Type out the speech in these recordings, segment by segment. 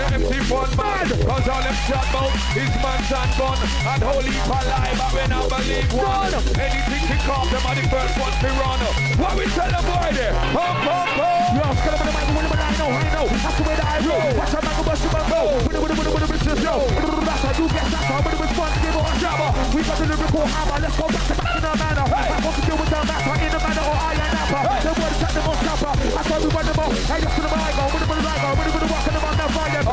the MC fun man. Cause all them shot bout is man's and bun. And holy alive, but we not believe one. Anything kick off, them are the first ones to run. What we tell them boy there? Pump, pump, pump. Yo, skip up in the mic, I know. That's the way that I roll. Watch out, man, go bust your man, go. With the bitches, yo. That's how you get that time. With the response, give it a jabber. We got the lyrical hammer. Let's go back to back in the manner. I want to deal with the matter in the manner or I am napper. The word is at the most capper. That's why we run them all. Hey, just to the mic, go. With the right, go. With the walk in the man, that fire.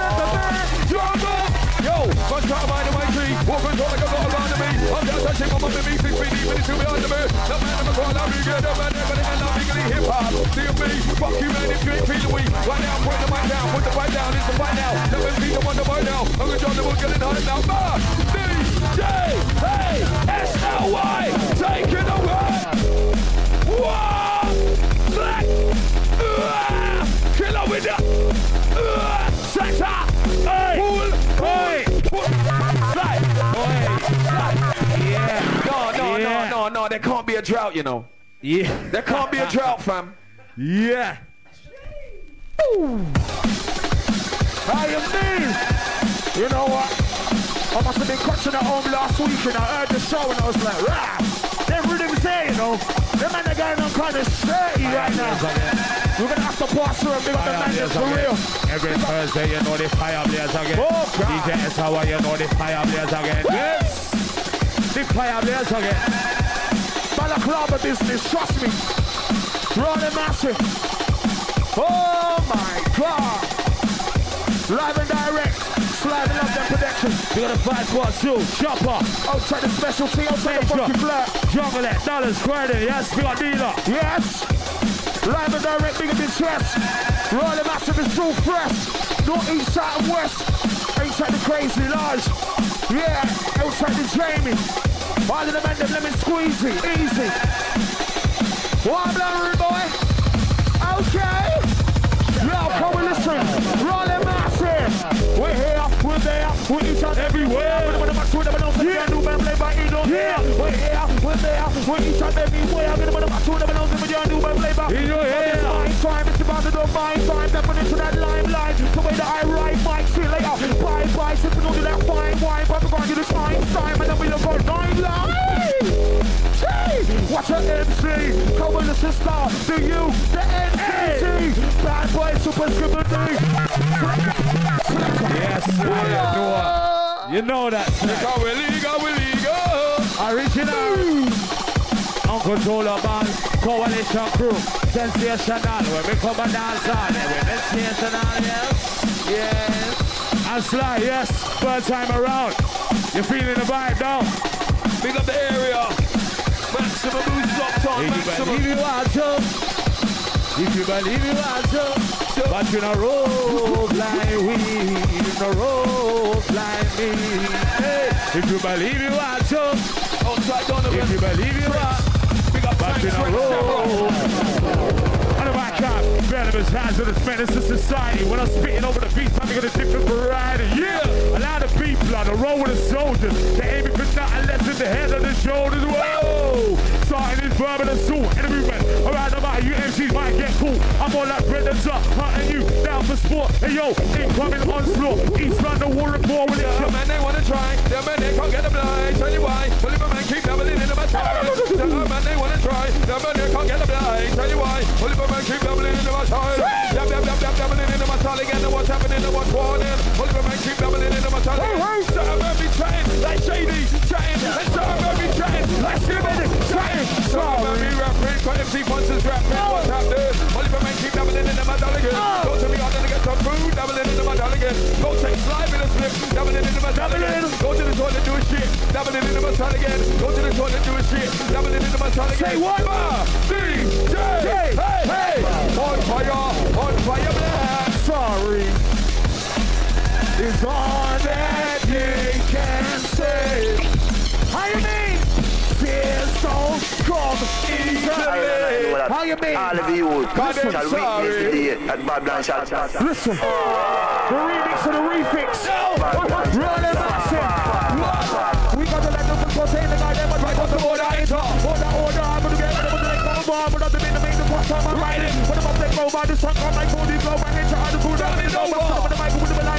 Yo, what's that mind in my tree? Walking all like a lot around me. I'm just touching on my baby, 6 feet deep, and it's too behind me. The man of a call, I'm bigger, the man of a legally hip hop. CMB, fuck you man, if you ain't feeling weak. Right now, put the mic down, put the fight down, it's the fight now. Never see the one to fight now. I'm gonna join the book, getting hard now. DJ, hey, SLY, take it away. Whoa, black, killer with ya. Sector, hey, pull, slide, yeah. No, there can't be a drought, you know. Yeah. There can't be a drought, fam. Yeah. Ooh. How you mean? You know what? I must have been catching at home last week and I heard the show and I was like, rah! Them rhythms there, you know. Them man are going on kind of sturdy right now. We're gonna have to pass through and big up the man for real. Every Thursday, you know the fire blaze again. Oh, God. DJ Eshawa, you know the fire blaze again. Yes! The fire blaze again. Balaclava business, trust me. Rolling massive. Oh my God! Live and direct. Sliding up them protections. We got a 5-4-2 chopper. Outside the specialty, outside the funky flat. Jungle it, dollars, credit, yes, we got dealer. Yes! Live and direct, bigger than stress. Rolling massive is too fresh. North, east, south and west. Inside the crazy large. Yeah, outside the Jamie. All of the men, them lemon squeezy, easy. One blurry boy. Okay. Yo, come and listen. Rolling massive. We're here, we're there, we're each other everywhere. We're the match with them, and yeah. New band play by Edo. Yeah. We're here, we're there, we're each other everywhere. We're the match with them, and new band play by Edo. Yeah. Time, it's about to do my time. Stepping into that limelight. The way that I ride, Mike, see you later. Bye, sipping on to that fine wine. But we're going to do this time, and then we look on 9 live. What's an MC? Come on, the sister, the U, the NCT. Bad boy, super skibbity. Yes, you know that. Original. Uncontrollable band, coalition crew, sensational. When we come and dance on it, we're sensational, yes. And Sly, yes, third time around. You're feeling the vibe now. Big up the area. Maximum boost locked on. If you want to, if you believe you want to, but you know rope like we, you know rope like me. Hey, if you believe you want to, outside Donovan. If you believe you want, big up but you know rope. On the back up, venomous hands of the menace to society. When I'm spitting over the beats, I'm gonna different variety. Yeah, a lot of people on the road with the soldiers. They aiming for nothing less than the head of the shoulders. Whoa! Starting this verb and assault. Enemy men around about you MCs might get cool. I'm all like predator, hunting you down for sport. Hey yo, incoming onslaught. East London war report with it. The men they wanna try, the men they can't get the blind. Tell you why, tell you my man keep doubling in the battalion. The men they wanna try, the men they can't get the blind. Tell you why, tell you my man keep doubling in the battalion. Doubling in the battalion. And what's happening and what's warning. Tell you my man keep doubling in the battalion. Some of me chatting like Shady, chatting, and some of me chatting like Skibby, chatting. Some of me rapping, got MC Ponce's rapping. What's happening? Tell you my man keep doubling in the battalion. Go to me out and get some food, doubling in the battalion. Go take slime in a slip, doubling in the battalion. Go to the toilet, do a shit, doubling in the battalion. Go to the toilet, do a shit, doubling in the battalion. Say what? DJ, hey, on fire, black. Sorry, it's all that they can say. How you mean? Fears don't come easily. How you mean? All of you shall witness the day that Babylon shall pass. Listen, the remix of the refix. Rolling massive. We got to let them go say the guy never try to order enter. Order, I'm gonna get rid of the leg on bar, but I'm the main the first time I'm riding. When I'm up, they go by the sun, I'm like, body go, bang it, try to cool down, it's over. I'm the mic with the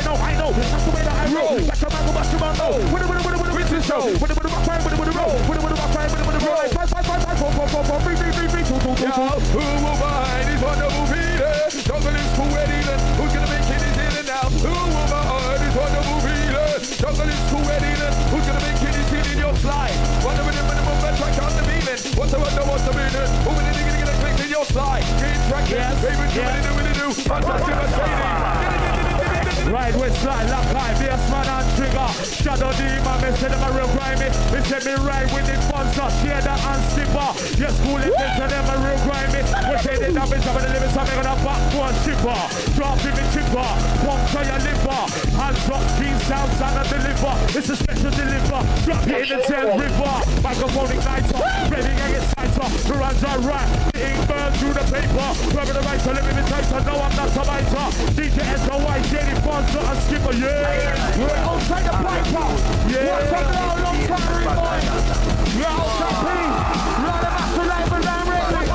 roll. With the show. With the rock time, with the roll. With the rock time, with the roll. 5, 4, 3, 2, 2, 2. Who will behind is what the movie is. Jungle is cool wedding. Who's gonna make it in and out? Who will behind is what the movie is. Jungle is cool wedding. Who's gonna make it in your slide? What's the minimum track on the meaning? What's the meaning? Who will it gonna click in your slide? Get track, yes, baby, do. Right with slide, lock high, bass man and trigger. Shadow demon, me say them a real grimy. Me say me ride with the sponsor, shader and skipper. Yes, cool it, me say them a real grimy. We say they damage up in the limits, I'm gonna back for a shipper. Drop in the chipper, puncture your liver. Hands up, clean sounds and a deliver. It's a special deliver. Drop it in the tail river. Microphone igniter, ready and get tighter. The runs are right, the ink burns through the paper. Grab the right to live in the tighter, no I'm not a biter. DJ S.O.Y. Jenny Fonzo and Skipper, yeah. We're outside the piper. Yeah. What's up now, long time rewind. You're outside P. Run them up to life and down ready.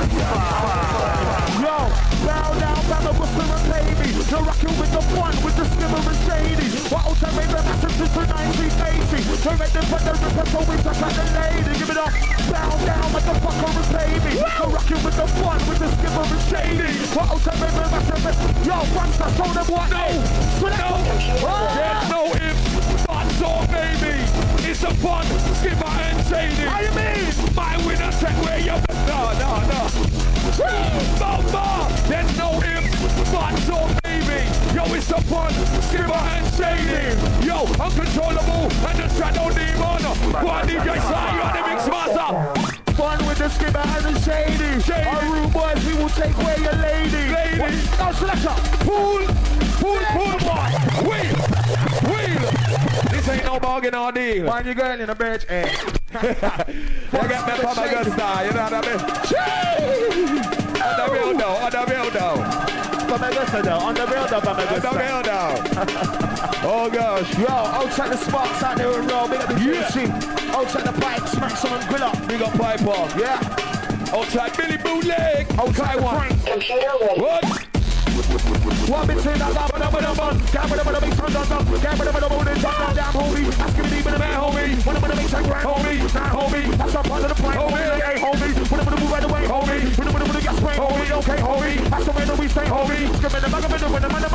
Yo, bow down, Bama, Buster and baby. You're rocking with the fun, with the Skipper and Shady. What outside made them massive since the 1980s. Don't make them put the ripper, so we just like the lady. Give it up, bow down, motherfucker and baby. You're rocking with the fun, with the Skipper and Shady. What outside made them massive. Yo, Francis, show them what? No, there's no ifs, buts or maybe. It's a fun, Skipper and Shady. How you mean? My winner check where you no. There's no ifs, buts or maybe. Yo, it's a fun, Skipper and Shady. Yo, uncontrollable and the shadow demon. One DJ Sly, you are the mix master. Fun with the Skipper and the Shady. Our rude boys, we will take away your lady. Now selector. Pull, wheel. This ain't no bargain or deal. Find your girl in the bench, eh? You get me from a good style, you know what I mean? On the build On the build. Oh gosh. Yo, outside the sparks out there and roll. Big up the juicy. Outside the pipe, smack some and grill up. Big up Piper. Yeah. Outside Billy Bootleg. Outside the Frank. Computer ready. What? One between the love and the gamble of the big front of the gamble of the moon down, homie. Ask me to be the man, homie. One of the makes a grand, homie. Now, homie. That's a part of the plan, homie. Hey, homie. Put him in the move right away, homie. Put him in the gas spray, homie. Okay, homie. That's the way that we stay, homie. Skip in the back of the when the man,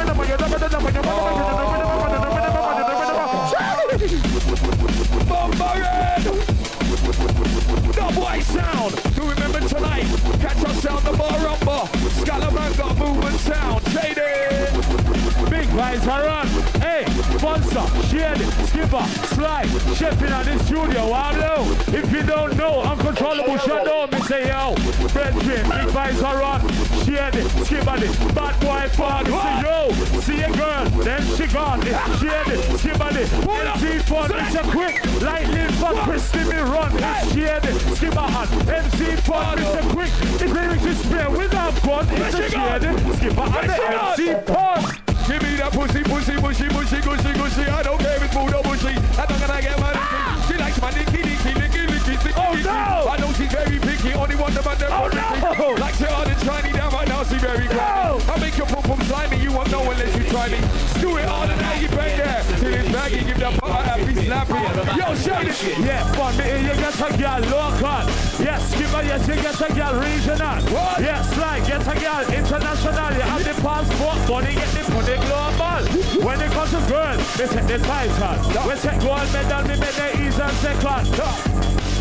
The boy sound. Do remember tonight? Catch us sound the bar rumba. Scalaman got movement sound. Shady. Big guys are on. Hey, sponsor, Shady, Skipper, Slide, chefing on this studio. Wow, if you don't know, Uncontrollable Shadow, me say yo. Brethren, big guys are on. Shady, Skipper, bad boy fun. Say yo, see a girl, then she gone. Shady, Skipper, MC fun. It's a quick, lightning fun. Christy me run. Shady, Skipper and MC fun. It's a quick, it's lyrics to spare without gun. It's a Shady, Skipper and the MC fun. Give me that pussy, mushy, gushy. I don't care if it's mood or bushy. I'm not gonna get my dicky. She likes my nicky. Oh no! I know she's very picky. Only one the man that no! Like she hard and shiny down right now. She very grimy. I make your pum slimy. You won't know unless you try me. Do it all and now you bang there. Till it's baggy, give that pop a happy slappy. Yo, Shady. Yeah, fun. You get a girl local. Yes, Skipper. Yes, you get a girl regional. What? Yes, like get a girl international. You have the passport, money get the money global. When it comes to girls, they take the title. We take gold medal, we make the ease and second.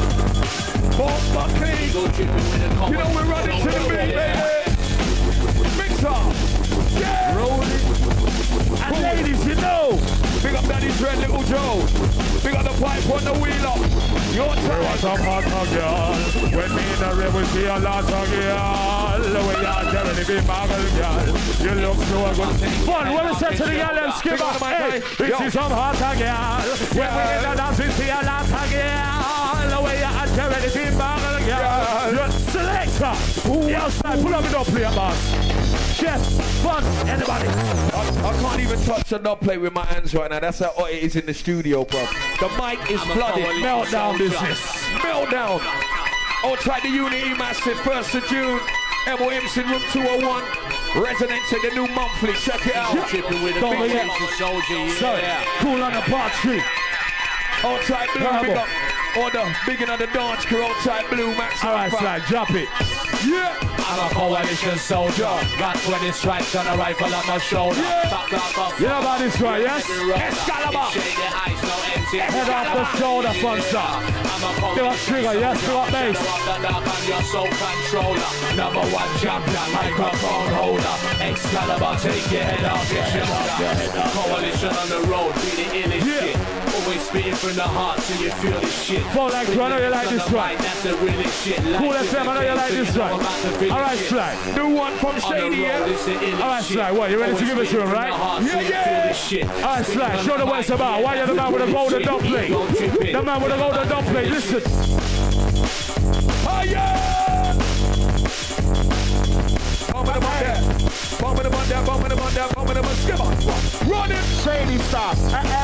Bomba King. You know we're running to the big baby. Mixer. Yeah. Rolling. And ladies, you know. Big up Daddy's Red Little Joe. Big up the pipe on the wheeler. Your time. We want some hot girl. When me in the river, we see a lot of girl. We are telling the big bagel girl. You look so good. Fun, what is that to the girl and Skipper? Hey, we see some hot girl. When we in the dance, we see a lot of girl. We are telling the big bagel girl. Selector. Who outside? Pull up the dub player, boss. Chef, fun, anybody. I can't even touch a dub plate with my hands right now. That's how hot it is in the studio, bro. The mic is flooded. Meltdown business. Meltdown. Outside the Unity Massive, 1st of June. MOM's in room 201. Residents in the new monthly. Check it out. Tipping with a big soldier. Cool on the bar tree. Outside Blue, big up. All the bigging on the dance crew, outside Blue, Max. Alright, Slide, drop it. Yeah. I'm a coalition soldier. Got 20 stripes on a rifle on my shoulder. You know about this one, yes? Excalibur. Head off the shoulder, Funster. Give us trigger, yes, give up bass. Your soul controller. Number one champion, microphone holder. Excalibur, take your head off your shoulder. Coalition on the road, be the illest shit. Always spitting from the heart so you feel this shit. Fall like I know you like this one. That's the realest shit. Cool FM, I know you like this one. Alright, Slide. New one from Shady, yeah? Alright, Slide, what, you ready to give it to him, right? Yeah. Alright, Slide, show them what it's about. Why you're the man with a golden dumpling? The man with a golden dumpling, listen. Hiya! Bumping them on there. Bumping them on there, bumping them on there, bumping them on skipper. Run it! Shady stop.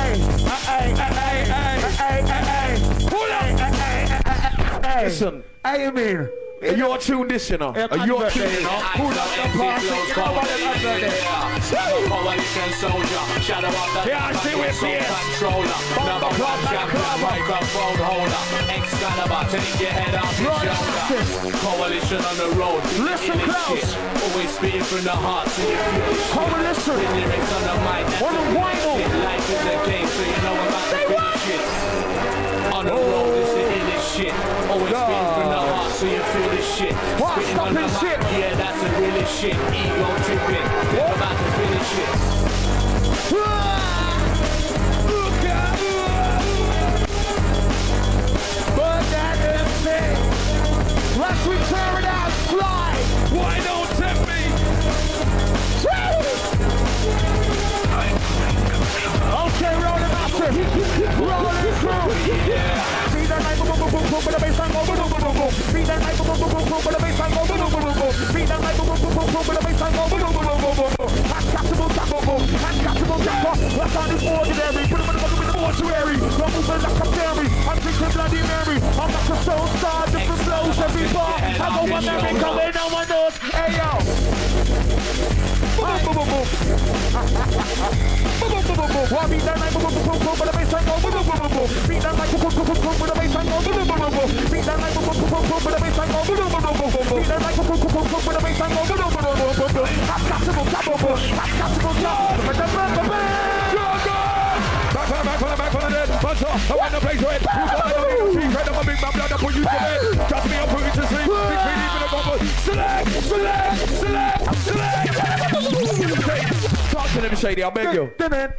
Listen. Hey, you mean? You're tuned this, you know. You're tuned, you know. Who does the party? You know about it under there. Coalition soldier, shadow of the Yeah, I see with you. Controller, number one champion, microphone holder. Excalibur, take your head off your shoulder. Coalition on the road. Listen close. Always speaking from the heart, so you feel the shit. Coalition. The lyrics on the mic, that's On the vinyl. Life is a game, so you know about the finish shit. On the road, it's the illest shit. Always speaking from the heart, so you feel the shit. What? Spitting Stop on the it, mic, shit. yeah, that's the realest shit. Ego tripping, you're about to finish it. But that is it. Let's return it out, Slide. Why don't tempt me? Okay, roll the master. Roll it through. Yeah. Beat that night, boom, boom, boom, boom, but the bass line go boom, boom, boom, boom. Beat that night, boom, boom, boom, boom, but the bass line go boom, boom, boom, boom. Beat that night, boom, boom, boom, boom, but the bass line go boom, boom, boom, boom, boom. Uncatchable, tackle, uncatchable, tackle. What's on this ordinary? Put him in the mortuary. Don't move like a fairy. I'm drinking Bloody Mary. I'm like a soul star, different flows every bar. I go one Mary coming on my nose. Hey yo. Boom, boom, boom, boom. Boom, boom, boom, boom, boom. Well, beat that night, boom, boom, boom, boom, but the bass line go boom, boom, boom, boom. Beat that night, boom, boom, boom, boom, but the bass line go boom, boom, boom, boom. Beat that night, boom, boom, boom, boom, but the bass line go boom, boom, boom, boom. Beat that night, boom, boom, boom, boom, but the bass line go boom, boom, boom, boom, boom. I've got to go, double, boom. I've got to go, double. But the Back on the dead. Bunch up. I want to play to it. Who's got the big tree? Right up a big man blood. I put you to bed. Trust me, I'll put you to sleep. Big tree deep in the bubble. Select. Talk to them, Shady. I beg you.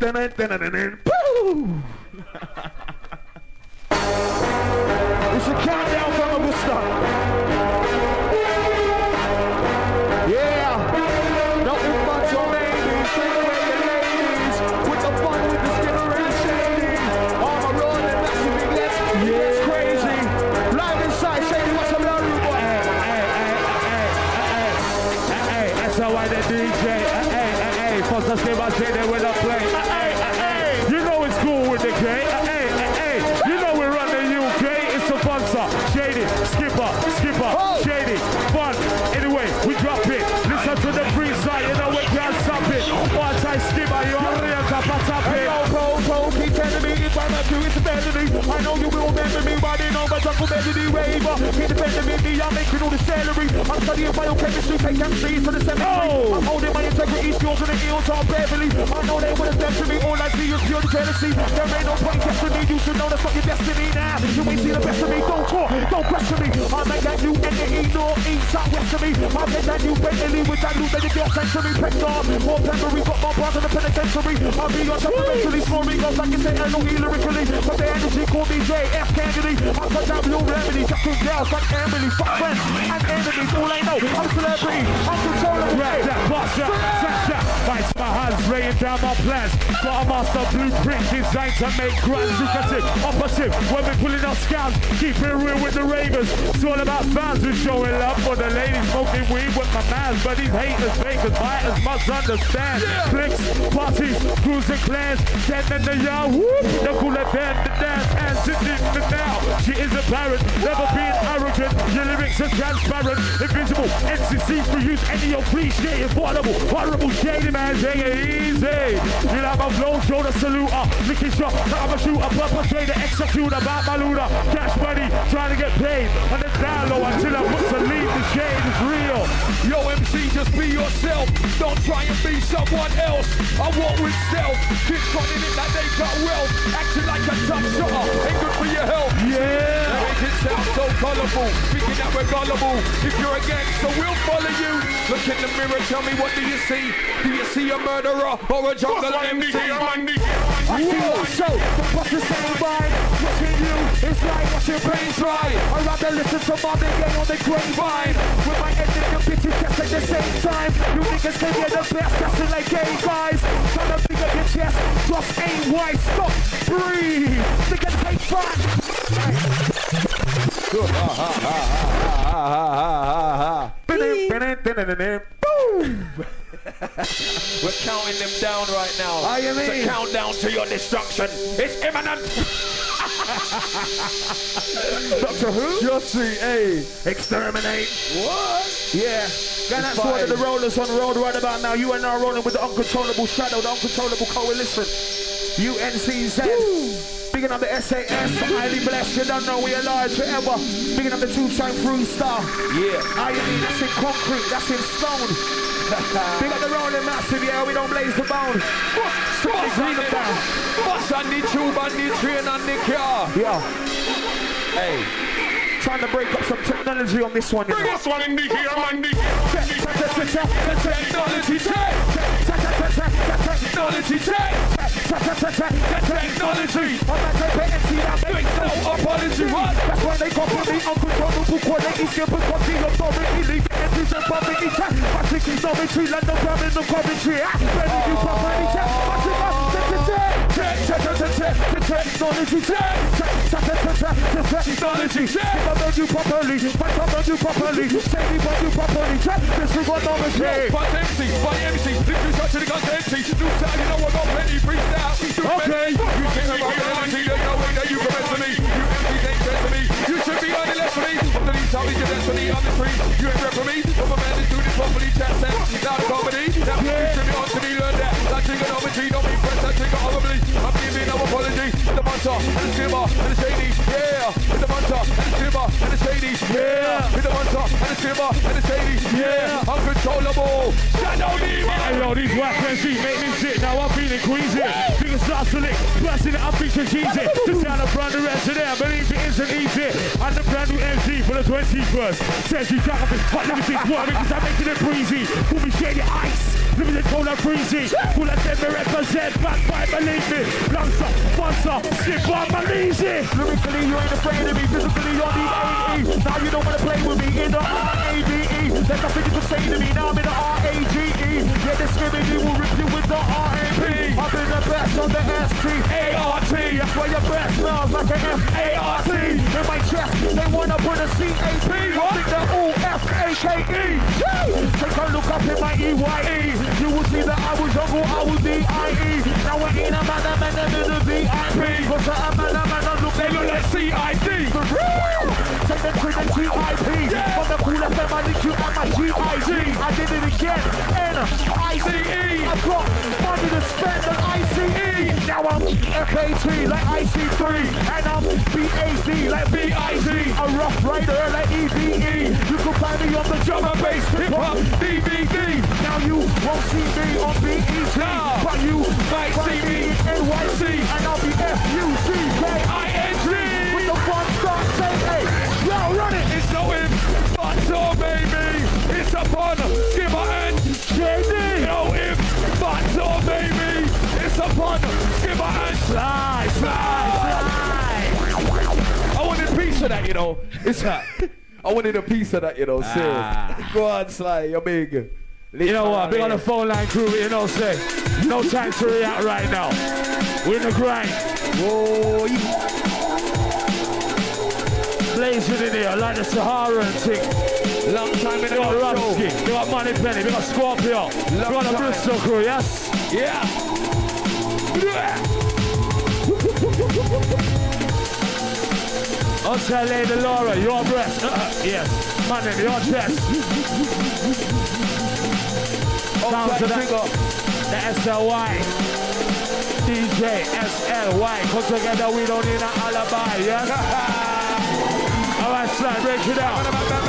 It's a countdown from Augusta. Yeah. Nothing but your babies. Take away the ladies. With the fun, with the skipper and Shady. On the road and that's the big left. Yeah. It's crazy. Live inside Shady. What's up, Larry boy? Hey, that's how I the DJ. Hey, first I say my Shady with a play. You know it's cool with the K. You know we run the UK. It's a sponsor. Shady, skipper, Shady, fun. Anyway, we drop it. Listen to the free side. You know we can't stop it. One time skipper, you're real top it. Bro, keep telling me if I'm not doing it's better. I know you will remember me, but they know my jungle melody waver. Keep defending me, I'm making all the celery. I'm studying biochemistry, take MCs to the cemetery. I'm holding my integrity, skills on the heels of Beverly. I know they would have done to me, all I see is pure jealousy. There ain't no point testing me, you should know that's not your destiny now. You ain't see the best of me, don't talk, don't question me. I make that new entity, north, east, south, west of me. I make that new Bentley with that new that you get sent to me. Pector, more memory, got my bars in the penitentiary. I'll be on top eventually, scoring goals like you say, I know lyrically. But the energy call me J.F. Kennedy. I put that blue remedy, just with girls like Emily. Fuck friends and enemies, all I know, I'm celebrity. I'm controlling That box up, bites my hands, laying down my plans. Got a master blueprint designed to make grand lucrative. Opposite, when we're pulling our scams, keep it real with the ravers. It's all about fans who showing love for the ladies, smoking weed with my mans. But these haters, fakers, biters must understand. Flicks, parties, crews and clans, dead in the yard, whoop, the cooler than the dance, and sitting in the now. She is apparent, never being arrogant. Your lyrics are transparent, invisible. NCC for use any of cliche, affordable, horrible, shady man, take it easy. You know I'm a flow, show the saluter. Licky shot, I'm a shooter, perpetrator, executor, bad maluda. Cash money, trying to get paid. On the down low until I put to leave the shade. It's real. Yo, MC, just be yourself. Don't try and be someone else. I walk with self. Kids running it like they got wealth. Acting like a tough shotter. Ain't good for your health. Yeah. Make it sound so colourful. Thinking that we're gullible. If you're a gangster, we'll follow you. Look in the mirror, tell me what do you see? Do you see a murderer or a jungle MC? I feel so, the boss is saying mine. Watching you, it's like watching pain dry. I'd rather listen to Marvin Gaye on the grapevine. With my head in the bitches just at the same time. You niggas can get the best, dressing like gay guys. Trying to pick up your chest, just ain't wise. Stop, breathe, niggas take fun. Boom! We're counting them down right now. It's a countdown to your destruction. It's imminent. Doctor Who? Jussie, hey. Exterminate. What? Yeah. And that's one of the rollers on the road right about now. You are now rolling with the uncontrollable shadow, the uncontrollable coalition. UNCZ. Bigging up the SAS, highly blessed, you don't know we are large forever. Bigging up the 2-time freestyle. Yeah. Iron, that's in concrete, that's in stone. Big up the rolling massive, yeah, we don't blaze the bone. Strictly green them down. What's on the tube, on the train, on the car? Yeah. Hey. Trying to break up some technology on this one. Bring this one in the here, man. Technology check. Technology check. Technology. I'm not going to empty that Make no apology. What? That's why they call me uncontrollable quality. Skip and copy authority. Leave the entries and public check. Watching geometry, land the gram in the commentary. Ready you properly check. Watching up. Technology check. Technology check. If I burn you properly, fight I burn you properly. Say me burn you properly. Check. Disregard nomenclature. But MC. This is such a gun MC. New style, you know I got plenty freestyle. Okay. You think about energy, there's no way that you can mess with me. You MCs ain't best for me. You should be on the left for me. From the least how we can destiny on the street. You ain't rep for me. If a man is doing this properly, chat sense. Now the comedy. That was you should be on to me, learn that. That trigonometry, don't be pressed, that trigger horribly. I'm giving no apology. The monster and the skimmer and the shady. Yeah. With the monster and the skimmer and the shady. Yeah. With the monster and the skimmer and the shady. Yeah. Uncontrollable. Shadow demon. Hey yo, these whack MCs make me sick. Now I'm feeling queasy. Fingers start to lick. Blasting it, I'm featuring cheesy. The sound of brand new rest today. I believe it isn't easy. I'm the brand new MC for the 21st. Says you jack up his hot limited work because I'm making it breezy. Call me shady ice. Limited cola breezy. Full of them me represent. Back by believe me. Lancer, sponsor, slip on my easy. Lyrically, you ain't afraid of me. Physically, you're the AE. Now you don't want to play with me in the RABE. There's nothing you can say to me. Now I'm in the RAGE. Yeah, this gimmicky will rip you with the RAP. I've been the best on the ST-ART. That's why your breath smells like an F-A-R-T. In my chest, they wanna put a C-A-P. I think they're all F-A-K-E. Take a look up in my E-Y-E. You will see that I was jungle, I was D-I-E. Now we're in a man, in the VIP. Cause I'm a man, look, they look like C-I-D. For real. Take them to the T-I-P. From the cool FM, I need you at my G-I-D. I did it again. N-I-C-E. I've got money to spend on I-C-E. Now I'm F-A-T like I-C-3. And I'm B-A-Z like B-I-Z. A rough rider like E-B-E. You can find me on the drum and bass, hip-hop, DVD. Now you won't see me on BET. But you might see me in NYC. And I'll be F-U-C-K-I-N-G. With the fun start, say, hey, yo, run it. It's no if, but so baby. It's a fun, skipper and JD. No if, but so baby. It's a fun, skipper and slide. I wanted a piece of that, you know. It's that. I wanted a piece of that, you know. Serious. Go on, Sly, you're big. You know what? Big on the phone line crew, you know, say, no time to react right now. We're in the grind. Whoa, Blazing in here, like the Sahara and thing. long time in the We got Rumsky, we got Money Penny, we got Scorpio, we got the Bristol crew, yes? Yeah. Outside Lady Laura, your breast, yes. My name, your chest. Sounds to that, the SLY. DJ SLY. Come together, we don't need an alibi, yes? Alright, slide, break it down.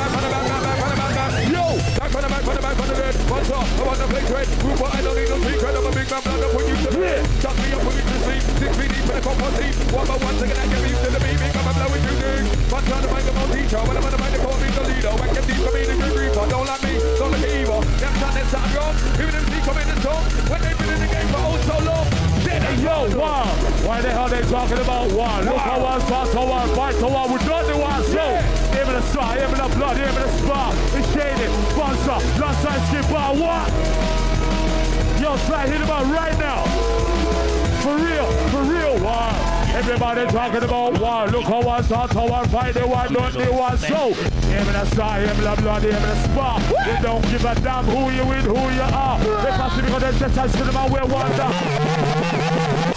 Yo! Back on the bed. What's up? I want to play great. Group, I don't need no secret. I'm a big man, blood up when you to the bed. Shut me up when you to sleep. 6 feet deep in the comfort seat. One by one, second I get used to the baby. Come and blow with you, dig. But trying to find the more teacher. When I'm on the mind, they call me the leader. When get deep, come in the good reaper. Don't like me, don't look at evil. Them shot, them sound wrong. Even them see come in the song. When they've been in the game for oh so long. Hey, yo, wow. Why the hell they talking about one? Look how one, fast how one, fight how one. We don't do one, so. Him in the star, him in the blood, him in the spot. It's shaded, sponsor, last time skip bar, what? Yo, slide, hit him out right now. For real, wow. Everybody talking about one. Look how one start, how one fight, they one, don't they one, so. Him in the star, him in the blood, him in the spot. They don't give a damn who you with, who you are. They pass it because they just touch them and we're one down.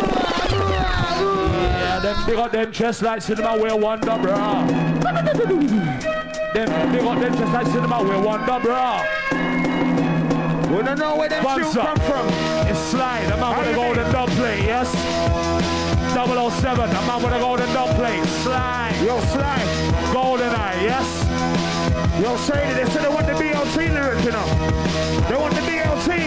Yeah, them big up them chest like cinema wear wonder, bruh. Them big up them chest like cinema wear wonder, bruh. We don't know where them shoes come from. It's slide, the man with the golden dub plate, yes? 007, the man with the golden dub plate, slide. Yo, slide. Golden eye, yes? Yo, Shady, they said they want the BLT lyrics, you know. They want the BLT.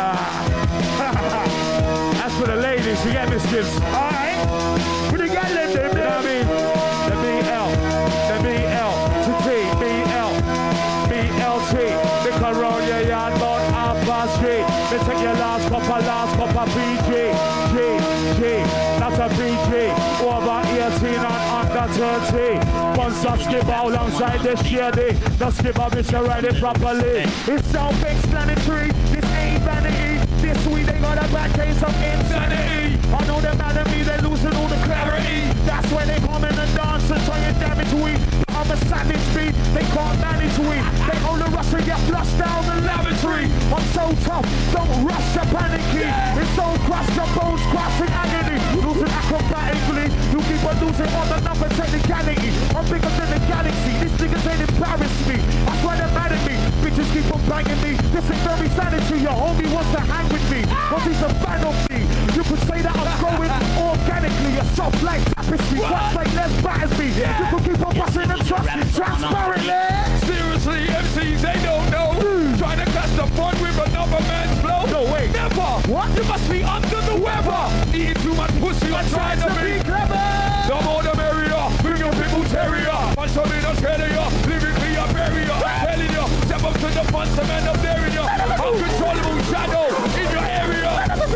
That's for the ladies, you get me, Skips. Alright. But you got them, you know what I mean? The BL, the BL, to T, BL, BLT. The Coronia yard about half past 3. They take your last cup of PG, G, that's a PG. Over 18 and under 30. Once I skip out alongside the shady. The skipper Mr. Write it properly. It's self-explanatory. This ain't vanity. This week they got a bad case of insanity. I know they're mad at me, they're losing all the clarity. That's when they come in and dance and try and damage we. I'm a savage beat, they can't manage we. They hold the rush and get flushed down the lavatory. I'm so tough, don't rush the panicky. It's so crushed, your bones crossing agony. Losing acrobatically, you keep on losing on the number technicality. I'm bigger than the galaxy, these niggas ain't embarrass me. That's why they're mad at me, bitches keep on banging me. This is very sanitary, your homie wants to hang with me. Cause he's a fan of me. You could say that I'm growing organically. You're soft like tapestry, watch like Les batters me. You could keep on busting and trust me transparently. Seriously, MCs, they don't know. Trying to catch the fun with another man's flow. No way. Never. What? You must be under the weather. Eating too much pussy or trying to be clever. The more the merrier. Bring your people terrier. Punch some in Australia. Lyrically a barrier. Telling you, step up to the front, some end up daring you. Uncontrollable shadow in your area.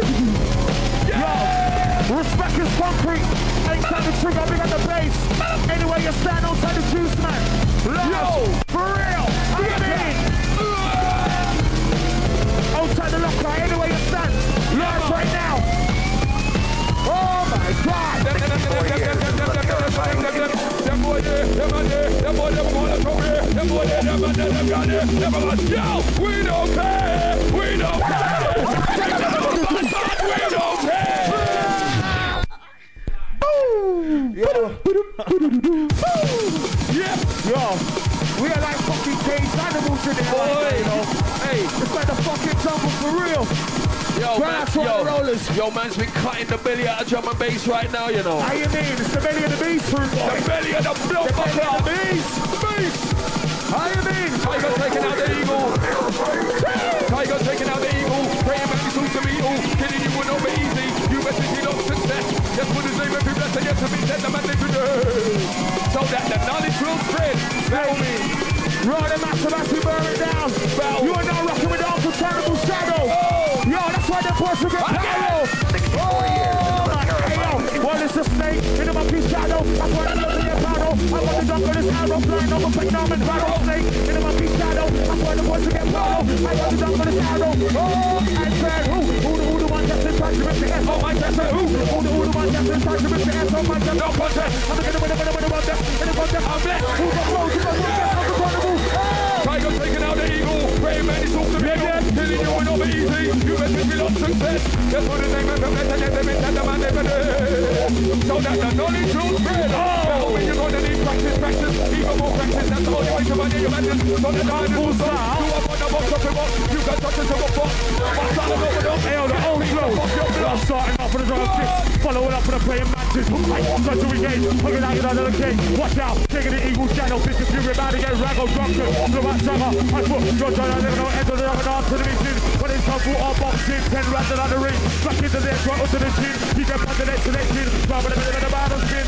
Yeah. Respect is concrete. Ain't got the trigger, big on the bass. Anyway, you stand outside the juice, man. Yo, for real. I mean. Outside the locker, anyway you stand. Live right now. Oh my God. Yo, we don't care. We don't care. We don't care. Yeah. Yo, we are like fucking caged animals in here. Like, you know? Hey, it's like the fucking jungle for real. Yo, man's been cutting the belly out of drum and bass right now, you know. How you mean? It's the belly of the beast, fruit boy. The belly of the blood buckler. Beast. How you mean? Tiger taking out the eagle. Tiger taking out the eagle. Praying back to the beetle. Killing you will not be easy. You must be of success. Just put his name every blessing yet to be dead the man they could do. So that the knowledge will spread. Spell me. Roll the massive as we burn it down. You are now rocking with the Uncle Terrible Shadow. Yo, that's why the boys will get pyro. Well, it's a snake in my piece shadow. That's why I'm looking at battle. I want to jump on this arrow, flying over phenomenon battle. Snake in my piece shadow. That's why the boys will get pyro. I want to jump on this arrow. Oh, I said who the one that's in charge of the S? Oh, my God, who the one that's in charge of the S? Oh, my God, no contest. I'm gonna win this. And it's on that. I'm blessed. Who's the flow? Who's the carnival? Tiger taking out the eagle. Brave man, he's off the middle. Killing you will not be easy. You better be of success. Just put his name and the blessing and the man never did. So that the knowledge will spread. Oh, when you're gonna need practice, even more practice. That's the only way to find your madness. So the diamond will start. You up on the box of the box. You can touch it to the box. What's all over the Hey, yo, the old flow. I'm starting out for the drum fist. Follow it up for the praying mantis. So to engage, hugging out another king. Watch out, taking the eagle channel. Fish if you're about to get raggo drunken. The right summer, I put your trying to live no end of the other arm to the mission. When it's time for our boxing, 10 rounds on the ring. Back into the right onto the chin. He can punch the next to the chin. Rather than the bottom spin.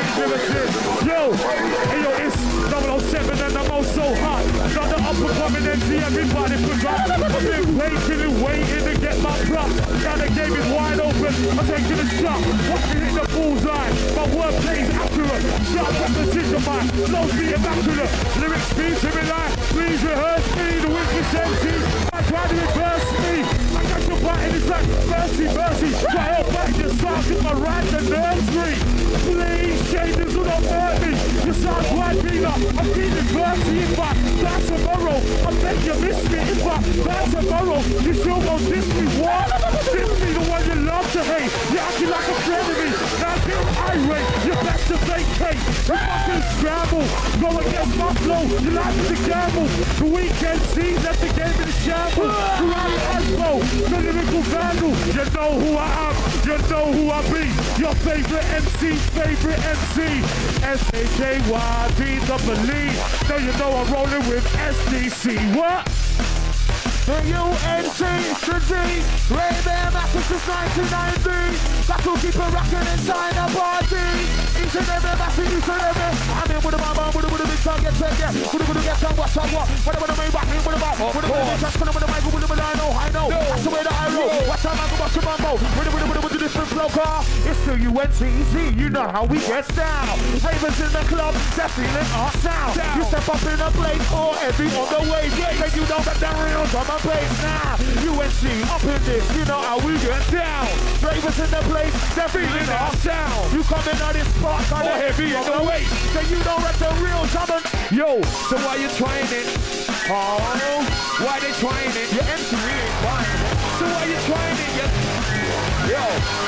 Yo, hey yo, it's 007 and I'm also hot. Not the upper coming MC, everybody forgot. I've been patiently waiting to get my prop. Now the game is wide open. I'm taking a shot. Watch me hit the bullseye. My wordplay is accurate. Sharp precision, my flows be immaculate. Lyrics speak to me like, please rehearse me. The witness MC. I try to reverse me. I got your button, it's like mercy, mercy. Try to back your sound, get my right to nursery. Please, shaders will not hurt me. You sound quite bigger. I'm feeling mercy if I die tomorrow. I beg you miss me if I die tomorrow. You still won't diss me, what? Diss me the one you love to hate. You're acting like a friend of me. Now get irate. You're best to vacate. You fucking scramble. Go against my flow. You like to gamble. The weekend sees that the game in the shambles. Karate Asmo, the lyrical vandal. You know who I am. You know who I be. Your favorite MC, favorite MC. S-H-A-Y-D, the believe. Now you know I'm rolling with SDC. What? The UNC, the D, Ray-Ban Master since 1990. Got to keep it rocking inside the party. Each and every master, each and every. I'm in with my mom, with a big tongue, get checked, yeah. With a get tongue, watch out, what? What am I rocking with a mouth? With a big just put with a mic, with a I know. That's the way that I roll. Watch out, man, watch your mambo. With a different flow car. It's the UNCZ, you know how we get down. Havens in the club, they're feeling our sound. You step up in a place, or every on the way. Then you know that they're real drama place now. UNC up in this, you know how we get down. Ravens in the place, they're feeling our sound. You come in on this spot, kind of heavy on the weight. Then you know that's the real drama. Yo, so why you trying it? Oh, why they trying it? Your MC really ain't buying it. So why you trying it? Yo.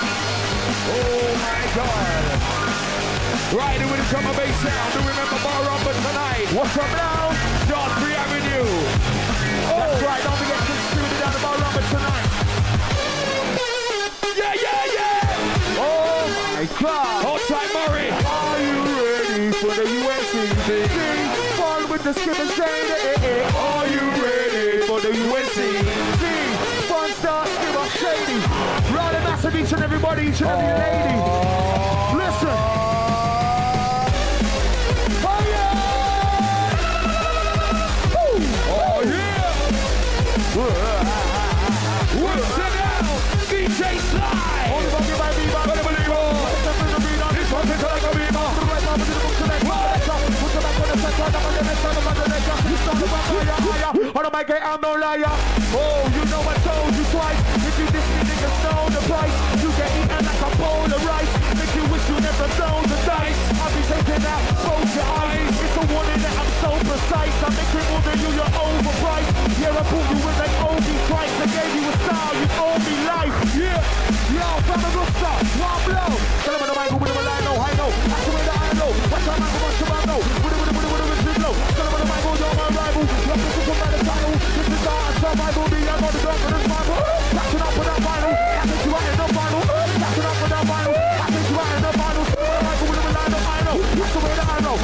Oh my God. Riding with the drum and bass sound. Do remember Bar Rumble tonight? What's up now? John Free Avenue. That's right, don't forget to shoot it down the Bar Rumble tonight. Yeah. Oh my God. Hold tight, Murray. Are you ready for the UNCZ? Fall with the skip and say Are you ready for the UNCZ? Fun star, skip and shady. Round and massive each and everybody, each and every lady. Listen. Oh yeah! Oh yeah! What's it now? DJ Sly! Only about me by me, by me. This one's like a beamer. On the mic, I'm no liar. Oh, you know I told you twice. If you diss me, niggas know the price. You get eaten like a bowl of rice. Make you wish you never thrown the dice. I'll be taking out both your eyes. It's a warning that I'm so precise. I make it more than you, you're overpriced. Yeah, I put you in like OB Christ. I gave you a style, you owe me life. Yeah, yo, from a good start, one blow. Tell them on the mic, with them I know. That's the way that I know. Watch out, man, watch out, I know. With it, blow. Tell them on the mic, you're my rival. You're physical by the title. This is our survival. Me, I know the dog for this Bible. Catching up with that vinyl. I think you out in the final. Catching up with that vinyl. I think you out in the final. Tell them on the mic, with them I know. That's the way that I know.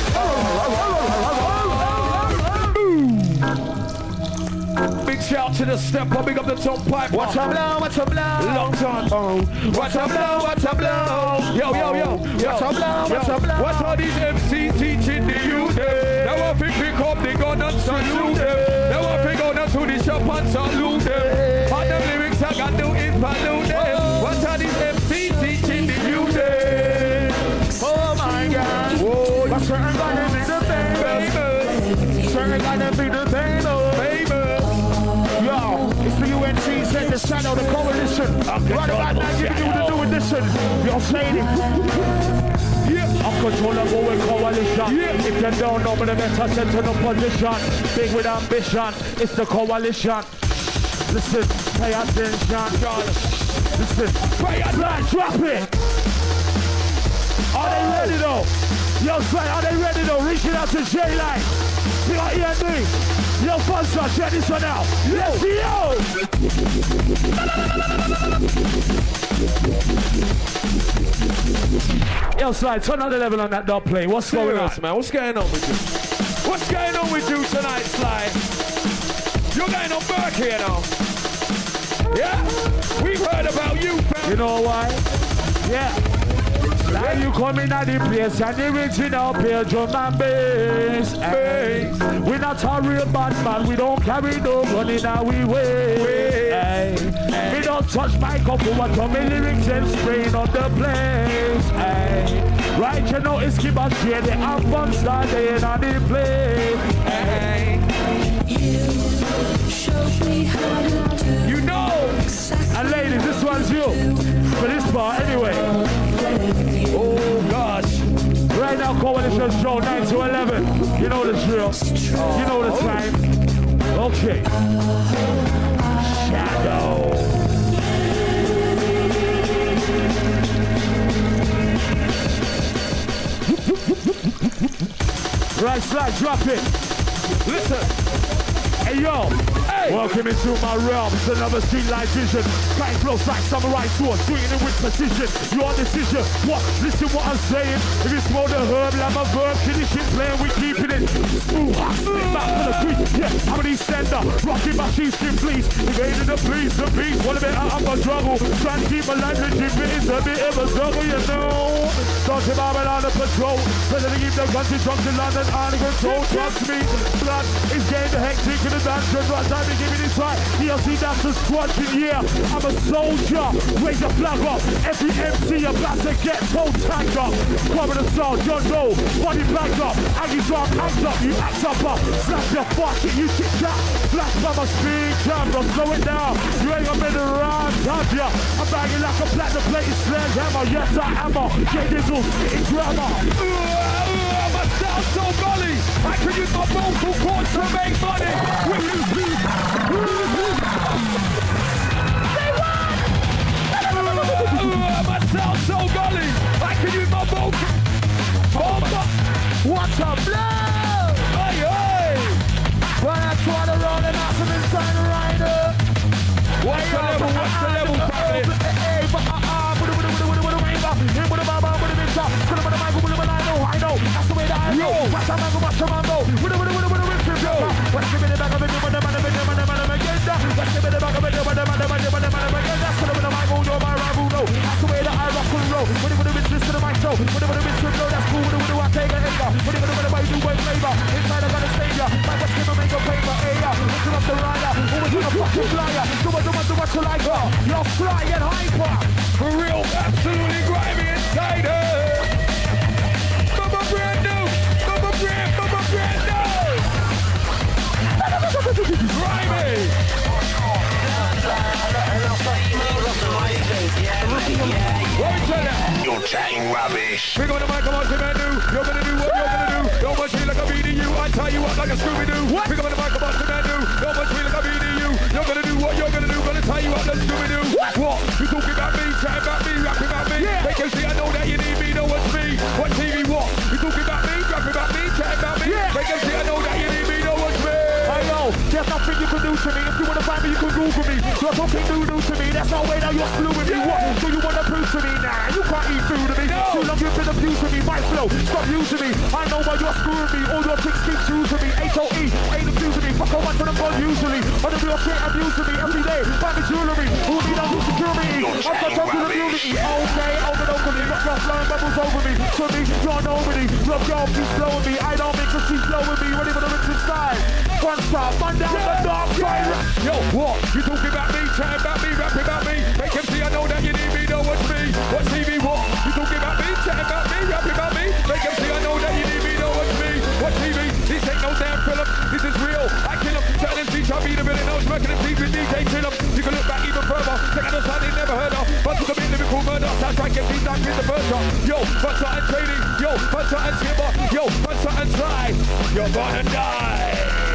Big shout to the stepper, big up the top pipe. What's up now? What's up now? Locked on. What's up now? What's up now? Yo. What's up now? What's up now? What's all these MCs teaching the youth? They want to pick up the gun and salute them. They want to go down to the shop and salute them. All the lyrics I got to impalute them. What are these MCs teaching the youth? Oh my God. Whoa, but certain gonna be the baby. Certain gonna be the baby. Yo, it's the UNC, set the shadow, the coalition. Right about now, giving you the new edition. You're shady. I'm controllable with coalition. If you don't know me, the better set to the position. Big with ambition, it's the coalition. Listen, pay attention. Listen, pay attention. Drop it. Are they ready though? Yo, Sly, are they ready though? Reaching out to J-Line. We got END. Yo, Funster, check this one out. Let's see yo. Yo, Sly, turn on the level on that dub play. What's going on, man? What's going on with you? What's going on with you tonight, Sly? You're going on work here now. Yeah? We've heard about you, fam. You know why? Yeah. Now you come in at the place and the original play drum and bass. We're not a real bad man, we don't carry no gun in our way. We don't touch my cup, but on my lyrics and spraying on the place. Right, you know it's keep on here, the fun starting on the place. You showed me how to do. You know. And ladies, this one's you. For this part, anyway. Oh, gosh. Right now, Coalition Show 9 to 11. You know the drill. You know the time. Okay. Shadow. Right side, drop it. Listen. Hey, yo. Hey. Welcome into my realm. It's another streetlight vision. Kind flows like samurai sword, swinging it with precision. Your decision. What? Listen what I'm saying. If you smell the herb, like my verb, condition playing, we keeping it smooth. Spit back for the creek. Yeah, I'm an Eastender. Rocking my sheepskin fleece. Evading the police, the beast. What a bit I'm a struggle. Trying to keep my life legit, but it's a bit of a struggle, you know. Starting Babylon on the patrol. Better to keep the country drunk in London on control. Trust me, blood is getting the hectic in the dungeon. Right time to give me this right. DLC, that's a squadron, yeah. I'm a soldier. Raise your flag up. Every MC about to get toe tagged up. Cover the sound, John Doe. Body bagged up. Aggies arm act up. You act up. Slap your fuck it, you kick that. Flash from a speed camera. Slow it down. You ain't gonna be the round, have ya? I'm banging like a platinum plated sledgehammer. Yes, I am a J-Dizzle, spitting grammar. My sound so gully. I can use my vocal cords to make money. My sound so gully. I can use my vocal. What's up, love? Hey, hey. Well, that's what I'm rolling out from inside the rider. What's the level? What's the level, family? I know, that's the way that I know. Watch a mango, watch a mango. Let's give it back of it, let's give it back of it, that's my rival, no. That's the way that I rock and roll. When it would have been to the mic show, when it would have been to know that's cool, when it would have take a hater, when it would have do way flavor. Inside I gotta stay ya, my best game make a paper, hey ya. Interrupt the rider, always on a fucking flyer. Do what you like, you're fly and hyper. For real, absolutely grimy inside her. Bubba brand new, Bubba brand new. Grimy. You're chatting rubbish. We're gonna make a bunch of men do. You're gonna do what you're gonna do. Don't want you like a BDU. I tie you up like a Scooby-Doo. We're gonna make a bunch of men do. Don't want you like a BDU. You're gonna do what you're gonna do. Gonna tie you up like Scooby-Doo. What? You talking about me, chatting about me, rapping about me. Yeah. Make you see I know that you need me, know what's me. What TV what? You talking about me, rapping about me, chatting about me. Yeah. Make you see I know that you need me, know what's me. I know, there's nothing you can do to me. If you wanna find me, you can Google me. You're talking doo-doo to me. That's no way that you're screwing me. What do you wanna prove to me? Nah, you can't eat food to me. No. Too long you've been abusing me. My flow, stop using me. I know why you're screwing me. All your chicks keep choosing me. H-O-E, ain't abusing me. Fuck on one for them God usually. On the real shit, abusing me every day. Find me jewelry. Who me know who security? I've got total immunity. Okay, over and over me. Got your flying bubbles over me. To me, you're nobody. Love your keep blowing me. I don't make her keep blowing me. Ready for the rich inside. One stop, man down the dark side. Yo, what? You talking about me, chatting about me, rapping about me. Make him see I know that you need me, know what's me. What's TV, what? You talking about me, chatting about me, rapping about me. Make him see I know that you need me, know what's me. What's TV? This ain't no damn film. This is real. I kill him, tell him, see, try me the villain. I was working in with DJ Kill him. You can look back even further. Check out the sound he never heard of. But took a bit lyrical murder. Sound try get these down with the first shot. Yo, punch and trading. Yo, punch and skipper. Yo, punch and slide. You're gonna die.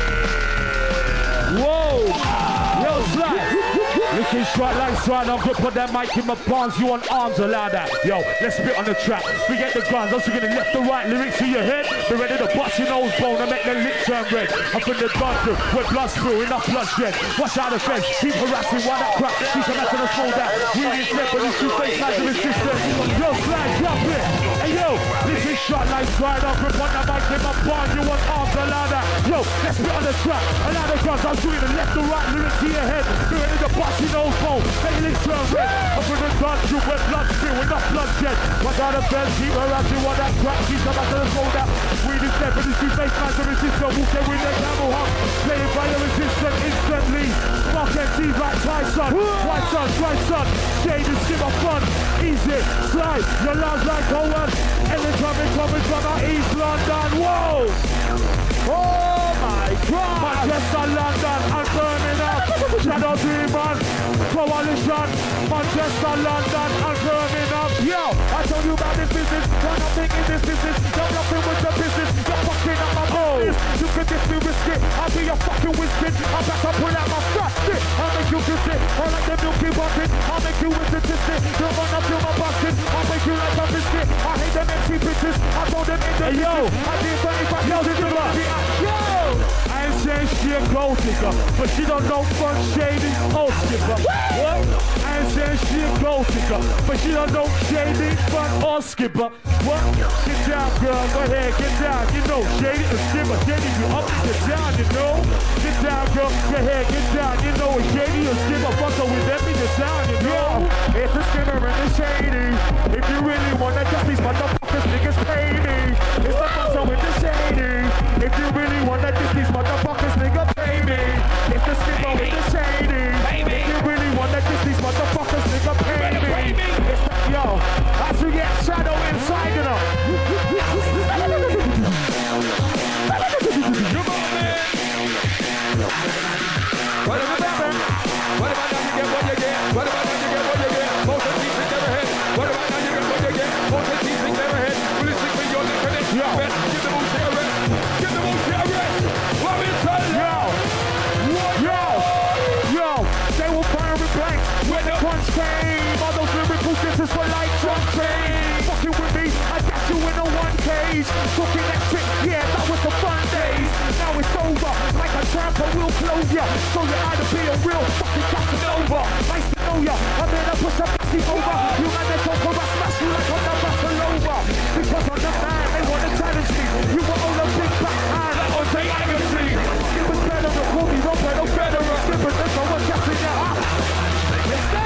Whoa! Yo, Sly! Looking straight like Sly, I'm gonna put that mic in my palms. You want arms, allow that. Yo, let's spit on the track. Forget the guns, also gonna left and right lyrics to your head. Be ready to bust your nose bone and make the lip turn red. Up in the dungeon, with blood spill, enough bloodshed. Watch out the fence, keep harassing, why that crap? Keep a mess on the small down. We didn't step on these two face like the resistance. Yo, Sly, drop it! Hey, yo! Shot like slide up, grip on the mic in my barn, you want arms a ladder. Yo, let's be on the track. A lot of guns, I'm doing the left to right, lyrics to your head. Doing in the box, you know, phone. Hey, links turn red. Up in the gun, you with blood spill, we're not bloodshed. But out of bed, keep her up, you want that crack, she's come back to the phone now. We just step in the street, face man to resist, so we'll get with their camel hump. Playing by your resistance instantly. Fuck MCs like Tyson. White son, shade and skip of fun. Easy, slide, your love's like Owen. And they're coming from our East London. Whoa! Oh my God! Manchester, London, I'm burning up. Shadow Demon, Coalition. Manchester, London, I'm burning up. Yo, I told you about this business. You're nothing in this business. You're nothing with the business. You're fucking up my balls. You can diss me, risk it. I'll be your fucking whisket. I'm back to pull out my fat stick. I'll make you kiss it. Or like the milky bucket. I'll make you with the distant. You're gonna feel my basket. I'll make you like a biscuit. I hate them empty bitches. I throw them in the yo. I did 25,000. Yo! I ain't saying she a gold digger, but she don't know fun shady old skipper. What? I ain't saying she a gold digger, but she don't know shady fun or skipper. What? Get down, girl, go ahead, get down. You know, shady or skipper, shady you up and get down, you know. Get down, girl, go ahead, get down. You know, a shady or skipper, fuck her with them, get down, you know. It's a skipper and it's shady. If you really wanna just these motherfuckers, niggas pay me. It's the muscle with the shady. If you really wanna diss these motherfuckers, nigga, pay me. It's the skipper with the shady. If you really wanna diss these motherfuckers, nigga, pay me. It's the, yo, as we get shadow inside of them. Come on, man. What about that? What about that? You get what you get. What about that? You get what you get. Most of these things never hit. What about that? You get what you get. Most of these things never hit. Will you stick with your neck and it's your best? Give the bullshit a rest. Give the bullshit a rest. What is that? Yo, they will fire with blanks when the punch came. All those lyrical disses were like drum chains. Fucking with me, I got you in a one cage. Talking that shit, yeah, that was the fun days. Now it's over, like a tramper will close ya. So you either be a real fucking Casanova. Nice to know ya, I better put some nasty over. You man, they talk about smash you like on the Barcelona. Because I'm the man, they wanna challenge me. You were on a big back hand, that was the legacy. It was better than call me Roberto Federer. Skippers, there's no one catching ya. Let's go!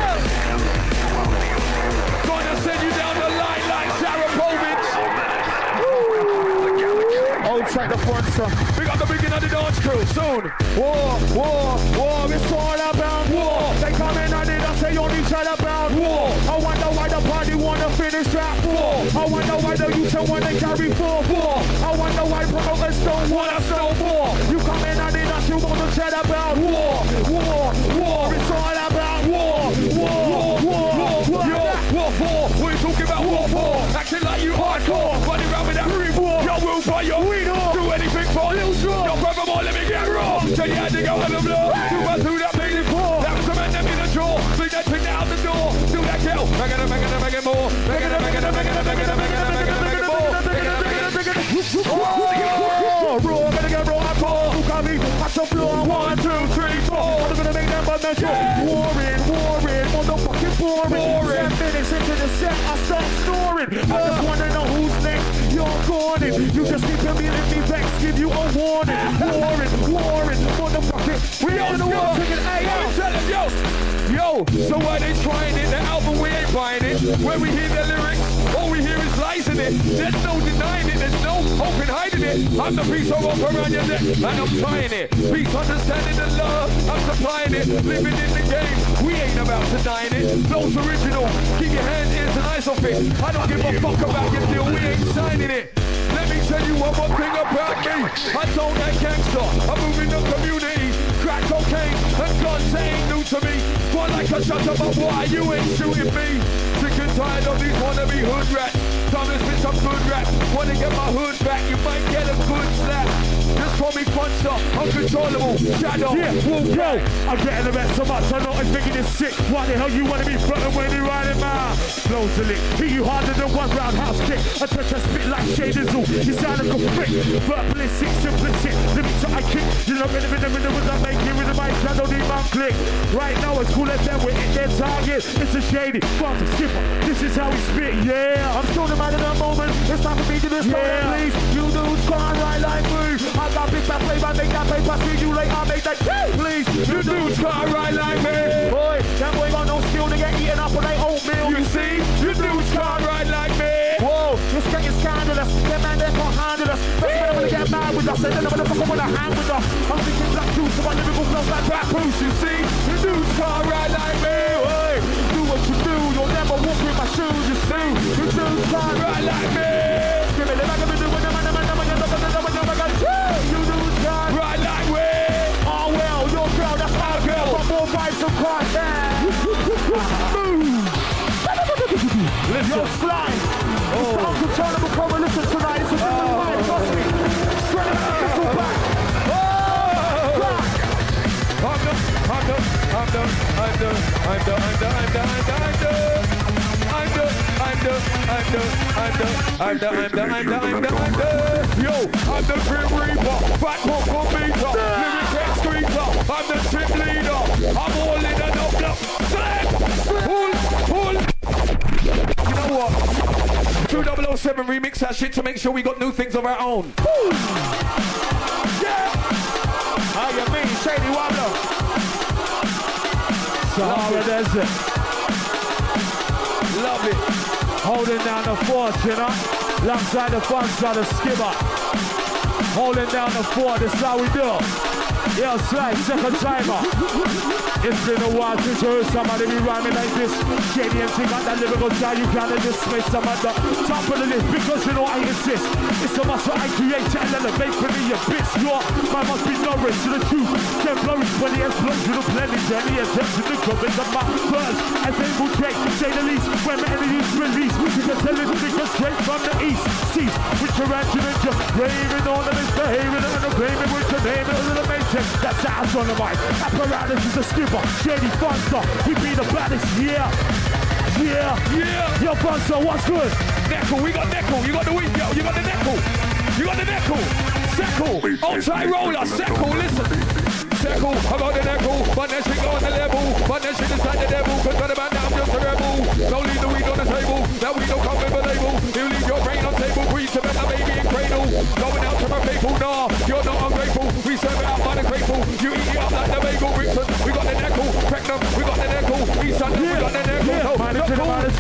Gonna send you down the line like Sharapovich. Old track the front, son. We got the beginning of the dance crew soon. War, it's all about war. They come in and they say on each other about war. I wonder why the party wanna finish that war. I wonder why the youth don't wanna carry for war. I wonder why promoters don't wanna sell more. You come in and they you wanna chat about war. It's all about war. What are you talking about war for? Acting like you hardcore. Running around with that free war. Yo, we'll buy your weed off. Do anything for a little draw. Yo, furthermore, let me get raw. So you had to go on the blow. You went through that big before. That was the man that in the jaw. Bring that thing out the door. Do that kill. Bang it more. Bang it more. Raw, gonna get raw and raw. Who got me? Watch the floor. 1, 2, 3, 4. I'm gonna make that but measure. Warring, motherfucking boring. 10 minutes into the set, I start snoring. I just wanna know who's next. You're gone. You just need to be let me vex. Give you a warning. Warring, motherfucking. We on the wall singing AM. Yo, so why they trying it? The album we ain't buying it. When we hear the lyrics, all we hear is lies in it. There's no denying it. There's no hope in hiding it. I'm the piece of rope around your neck, and I'm trying it. Peace, understanding the love, I'm supplying it. Living in the game, we ain't about to dine it. Flows original, keep your hands, ears and eyes off it. I don't give a fuck about your deal, we ain't signing it. Let me tell you one more thing about me. I don't get gangster, I'm moving the community. Crack cocaine and guns ain't new to me. But like a shot of my boy, you ain't shooting me. Sick and tired of these wannabe hood rats. Time to spit some good rap. Wanna get my hood back, you might get a good slap. Just Tommy Quanta, uncontrollable, shadow, Yo, I'm getting the best so much, I know I'm thinking it's sick. Why the hell you wanna be floating when you riding my flows a lick? Hit you harder than one roundhouse kick. I touch a spit like Shaders all. You sound like a freak. Verbalistic, simplistic. Limits that I kick. You're not gonna be the rhythm as I make it with the mic. I don't need my click. Right now it's cool as them with their target. It's a shady, fast skipper. This is how we spit, yeah. I'm still the man in the moment. It's time for me to this please. You dudes can't ride like me. I got big back play, I make that play pass you late. I make that please. You dudes can't ride like me. Boy, that boy got no skill to get eaten up on they oatmeal. You see, you dudes can't ride like me. Whoa, this gang is scandalous. Them man, they can't handle us. That's when I'm gonna get mad with us. And then I'm gonna fuck up on a hand with us. I'm thinking black juice, so my lyrical flows like black boots. You see, you dudes can't ride like me. Hey, do what you do. You'll never walk with my shoes. You see, you dudes can't Ride like me. give me the back of me, do what the man, you dudes can't Ride like me. Oh well, your girl, that's my girl. Got more vibes from Carter. Yo, fly. It's the uncontrollable coalition tonight. It's a different vibe, trust me. Straight up, pistol back. I'm the Yo, I'm the Grim Reaper, Fat Pop Beater, Lyric Head Squeezer, I'm the Trip Leader, I'm all in and up, pull. You know what? 2007 remix that shit to make sure we got new things of our own. Woo. Yeah! How you mean, Shady Wobbler? Sahara Desert. Love it. Holding down the fort, you know? Alongside the fun side of Skipper. Holding down the fort, this is how we do. Yo, Sly, second timer. It's been a while since you heard somebody be rhyming like this. Shady and Ting got that lyrical style, you can't dismiss some at the top of the list because you know I insist. It's a muscle I create to elevate for me, you bitch. Your mind must be nourished to the truth. Can flourish when the explosion of plenty, journey attention to govern of my words. As they will take, say the least, when my enemies release, we can tell it because straight from the east. Cease with your regiment, just raving on the misbehaving and the blaming with your name and the mention. That's the house on the mic. Apparatus is a skipper. Shady Funster. We be the baddest. Yeah. Yo, Funster, what's good? Neckle, we got Neckle. You got the weak girl. You got the Neckle. Seckle. Outside roller. Seckle, listen. Seckle, I got the Neckle. But that shit go on the level. But that shit is like the devil. Cause got the man now, I'm just a rebel. Don't leave the weed on the table. That weed don't come with a label. You leave your brain on table. Breathe to make a baby in cradle. Going out to my people. Nah, you're not ungrateful. We serve it out by the grateful. You eat it up like the bagel. Brixton, we got the Neckle. Pregnant, we got the Neckle. East London, we got the Neckle. Minus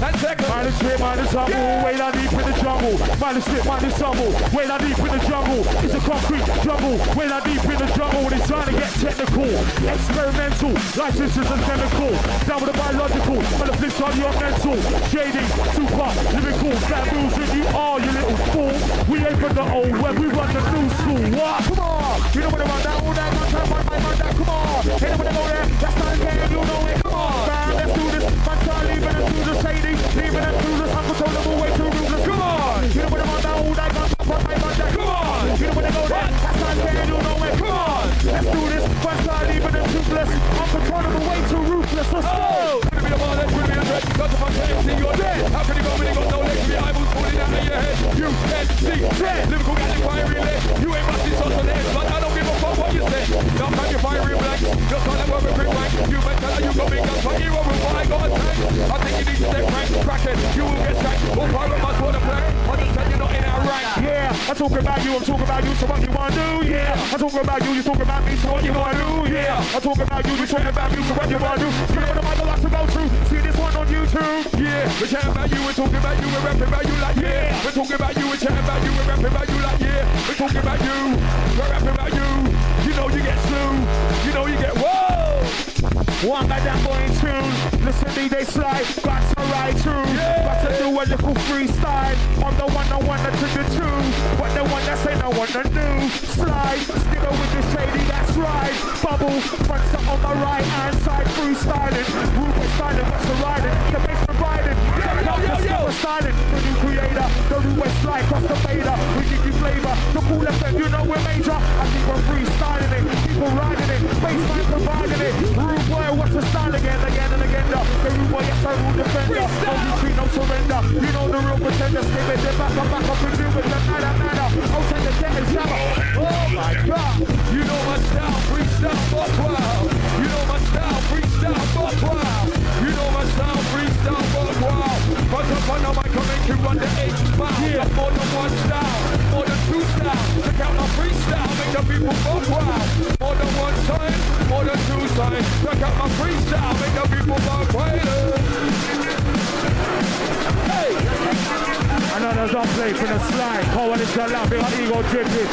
three, minus humble. Way down deep in the jungle. Minus three, minus humble. Way down deep in the jungle. It's a concrete jungle. Way down deep in the jungle. When it's trying to get technical, experimental, licenses and chemical. Down with the biological. On the flip side, you're mental. Shady, super, lyrical. Bamboos with you are, you little fool. We ain't from the old web. We run the new school. What? Come on. You know what about that? All that. One time, one that. Come on. Ain't nobody go there. That's not a game. You know it. Come on. Man, let's do this. Man, start leaving us through the shady. Leaving us through this uncontrollable way too ruthless. Come on. You know what about that? All that. One time, that. Come on. You know what they go there. That's not a game. You know it. Come on. Let's do this. Man, start leaving us toothless. Uncontrollable way too ruthless. Let's go. Could be the one that could be the threat. Got to fucking MC, you're dead. How can you go when you got no legs? Your eyeballs falling out of your head. You MC, dead. Liverpool got the fiery leg. You ain't rusty sauce on the head, but I don't give a fuck what you said. Now time you fiery blank. Just on that work quick wank. You might tell her you got me guns, but you won't I got a tank. I think you need to step rank. Crackhead, you will get shanked. All pirate must want a plank. Understand you're not in our rank. Yeah, I talk about you, I'm talking about you, so what you wanna do? Yeah, I talk about you, you talk about me, so what you wanna do? Yeah, I talk about you, you talk about me, so what you wanna do? You know what I'm about to go through? See this one on YouTube? Yeah, we're chatting about you, we're talking about you, we're rapping about you like yeah. We're talking about you, we're chatting about you, we're rapping about you like yeah. We're talking about you, we're rapping about you. You know you get sued, you know you get whoa. One guy that boy in tune. Listen me, they slide, got to ride through. Got to do a little freestyle. I'm the one that took the two, but the one that say no one to do. Slide, sticker with the shady, that's right. Bubble, front on the right hand side, freestyling. Rupert styling, what's the riding? The bass providing. Yo. Styling, the new creator, the new West slide, cross the fader. We give you flavor, the cool effect, you know we're major. I think we're the real pretenders, give it the back up and do with the manner. Outside the jet and summer. Oh my God. You know my style, freestyle, fuck wow. You know my style, freestyle, fuck wow. You know my style, freestyle, fuck wow. Cause up on the mic, I make you run the H-bound. Yeah. More than one style, more than two styles. Check out my freestyle, make the people fuck wow. More than one time, more than two times. Check out my freestyle, make the people fuck wild. Hey! Another drum play for the slide. Coalition laughing, ego dripping.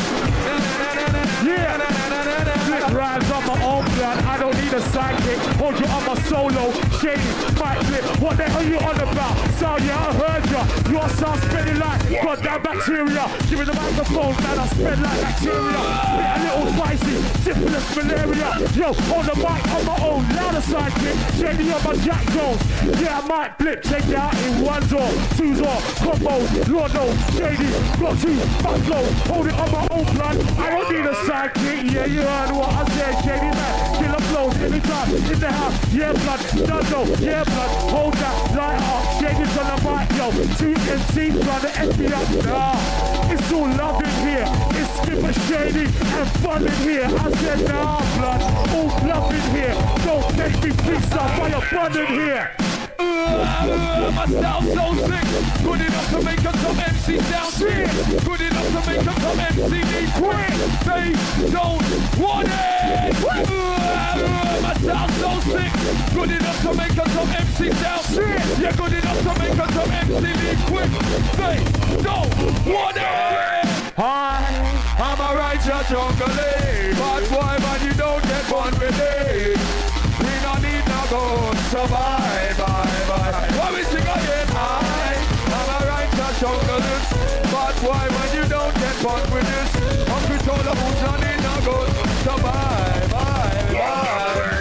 Yeah! Flip rhymes on my own plan. I don't need a sidekick. Hold you on my solo. Shady, mic flip. What the hell you on about? So yeah, I heard ya. Your sound spinning like goddamn bacteria. Give me the microphone, man. I spin like bacteria. Bit a little spicy. Syphilis, malaria. Yo, on the mic on my own. Louder sidekick. Shady on my Jack Jones. Yeah, I might flip. Take it out in one door, two door, combos. Lord knows, shady. Got two, buffalo. Hold it on my own plan. I don't need a sidekick. Yeah, you heard what I said. Shady man. Killer flows anytime. In the house. Yeah, blood. Dunzo. Yeah, blood. Hold that. Light up. Shady's on the mic, yo. TNT trying to F me up. Nah. It's all love in here. It's Skipper Shady and fun in here. I said, nah, blood. All love in here. Don't make me fix up by a fun in here. My style so sick. Good enough to make a top MC sound sick. Good enough to make a top MC need quick. They don't want it. My style so sick. Good enough to make a top MC sound sick. Yeah, good enough to make a top MC need quick. They don't want it. Hi, I'm a righteous jungle. But why man you don't get one with it? We don't need no go survive, bye. What we sing again? I'm a righteous jungle. But why when you don't get fun with this? I'm control of who's not need no go survive, bye.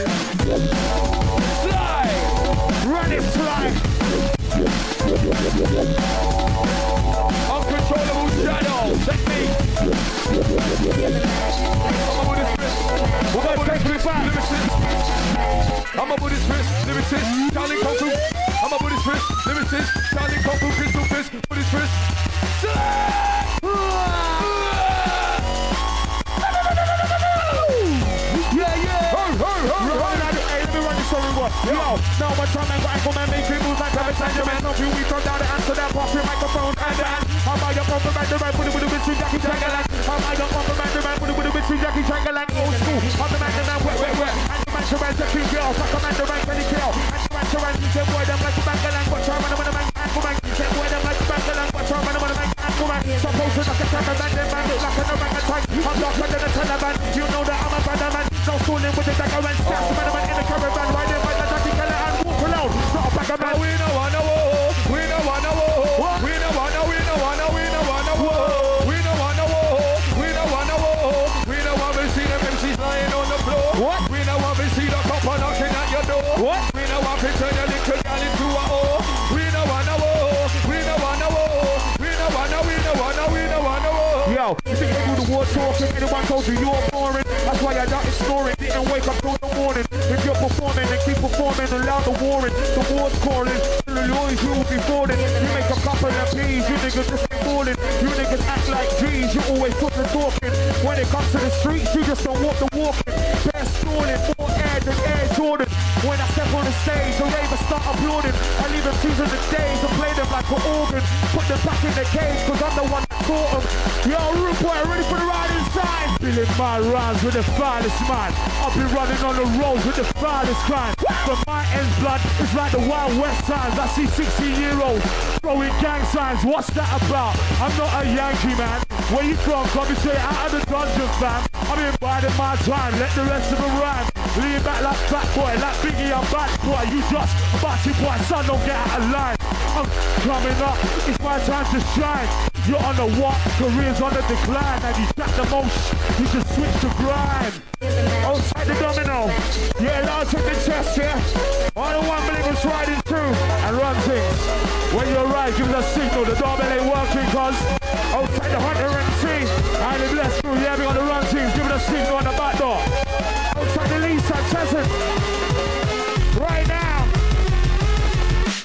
Slide, Run it, slide. I'm control of who's shadow. Technique. We're gonna take it back. I'm a Buddhist fist, lyricist, Charlie Kung Fu. I'm a Buddhist fist, lyricist, Charlie Kung Fu, crystal fist, Buddhist fist. Yo, now my time and go man, make me move like a Benjamin. No few weeks down the answer that pop your microphone and then I'm by your compliment the man with the bitch with Jackie Changalang. I'm by your compliment the man with the bitch with Jackie Changalang. Old school, I'm the man wet. And the man to man Jackie girl, fuck a man the man Penny Kill. And the man to man, you say boy them like the Bangalang, but try when the man and woman. You say boy them like the Bangalang, but try when the man and woman. Supposed to knock a time and then man look like a orangutan. I'm darker than a Taliban. You know that I'm a brother man. No schooling with the dagger and stats. Man in the caravan, riding by the Jackie Keller and walk alone. Not a bag of man. We no wanna war. We no wanna war. We no wanna war. We no wanna war. We no wanna war. We no wanna war. We no want to see them MCs lying on the floor. What? We no want to see the copper knocking at your door. What? We no want to turn your little girl into a whore. We no wanna war. We no wanna war. We no wanna war. Yo, you think they do the war talking? Anyone told you you're boring? That's why I don't ignoring. Didn't wake up till the morning. If you're performing and keep performing, allow the warring. The war's calling. The lawyers you will be falling. You make a couple of P's, you niggas just ain't falling. You niggas act like G's, you always fucking talking. When it comes to the streets, you just don't walk the walking. They're stalling, more air than Air Jordan. When I step on the stage, the ravers start applauding. I leave them choosing the days and play them like an organ. Put them back in the cage, cause I'm the one that taught them. Yo, rude boy, ready for the ride inside? Feeling my rhymes with the finest man. I've been running on the roads with the finest crime. From my end's blood, it's like the Wild West times. I see 16-year-olds throwing gang signs. What's that about? I'm not a Yankee, man. Where you from? Come and straight out of the dungeon, fam. I'm in biding my time, let the rest of them rhyme. Lean back like fat boy, like Biggie, I'm bad boy. You just batty boy, son, don't get out of line. I'm coming up, it's my time to shine. You're on the what? Career's on the decline. And you track the most, you should switch to grind. Outside the domino. Yeah, now take the chest, yeah. All the one believers riding through and run things. When you arrive, give us a signal. The doorbell ain't working, cause outside the Hunter MC. And the blessed crew, yeah, we got the run things. Give us a signal on the back door. Outside the Lisa Chesson. Right now. Some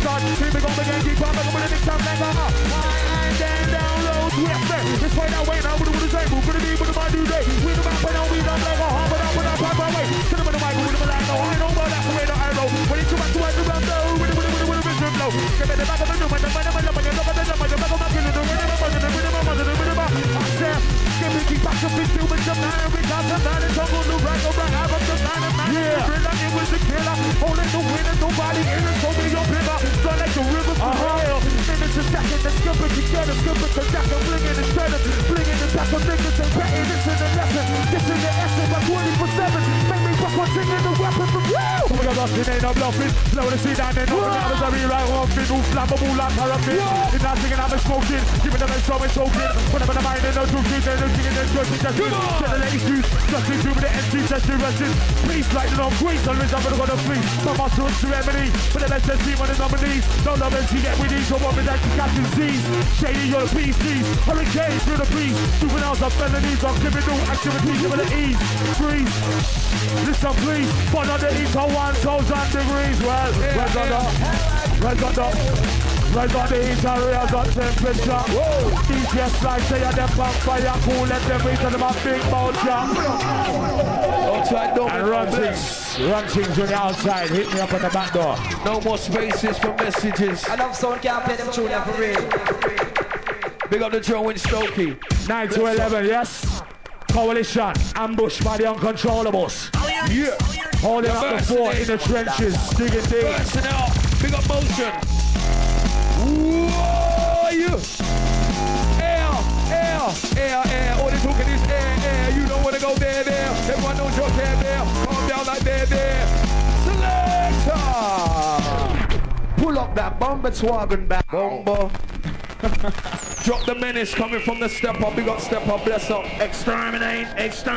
son. See me come again, keep on back with the next time like high and then down low. Yes, man. This way that way now. What do say? Move for the beat, what do I do day? We the map and we don't like a hard, but up on my way. Sit up in the mic, with the line. I know, but that's the way that I know. When it's too much to the round, with the blow. Give me the back of the room, and the man, and the back of the back of the rhythm. I said, give me the back of the field with the man, we got the man, and trouble to right over, have up the man, and man. Yeah. It was the killer, holding the winner, nobody in it, so be your bigger. Run like the river from hell. Minutes a second, the skipper together, skipper to jack and bling in the shredder, bling in the back of niggas and betting. This is the lesson, this is the essence of 24/7. Make me fuck one thing in the weapon from you. We got lost in ain't no bluffing, slow to see down there, no one else, I rewrite one thing, who flammable like paraffin. It's not singing, I'm smoking, giving them a show and choking. Whenever the mind and no truth, they're no singing, they're just just the ladies do, just into the entry, just the please like the long grease, on which I'm gonna go free. My muscle to remedy, for the best team on the nominees. Don't love it, you get with these, so what with that Captain Z's. Shady, you're the PCs, hurricane through the breeze. Juveniles are felonies, I'm criminal activities, give it an ease. Freeze, listen please, but on the east on 1,000 degrees. Well, red on the heat and rails on temperature. DJs like say them back fire, cool, let them wait on them a big vulture. And run things when you're outside, hit me up on the back door. No more spaces for messages. I love someone can't play them tune for real. Big up the Joe and Stokey. 9 to 11, yes. Coalition, ambush by the uncontrollables. Yeah. Holding up the fort in the trenches, digging deep. Bursting out. Big up motion. Whoa, you. Air. All they talking is air. You don't want to go there. Everyone knows you're there. Calm down like there. Selector. Pull up that bomber swagging back. Bomber. Drop the menace coming from the step up. Big up step up. Bless up. Exterminate.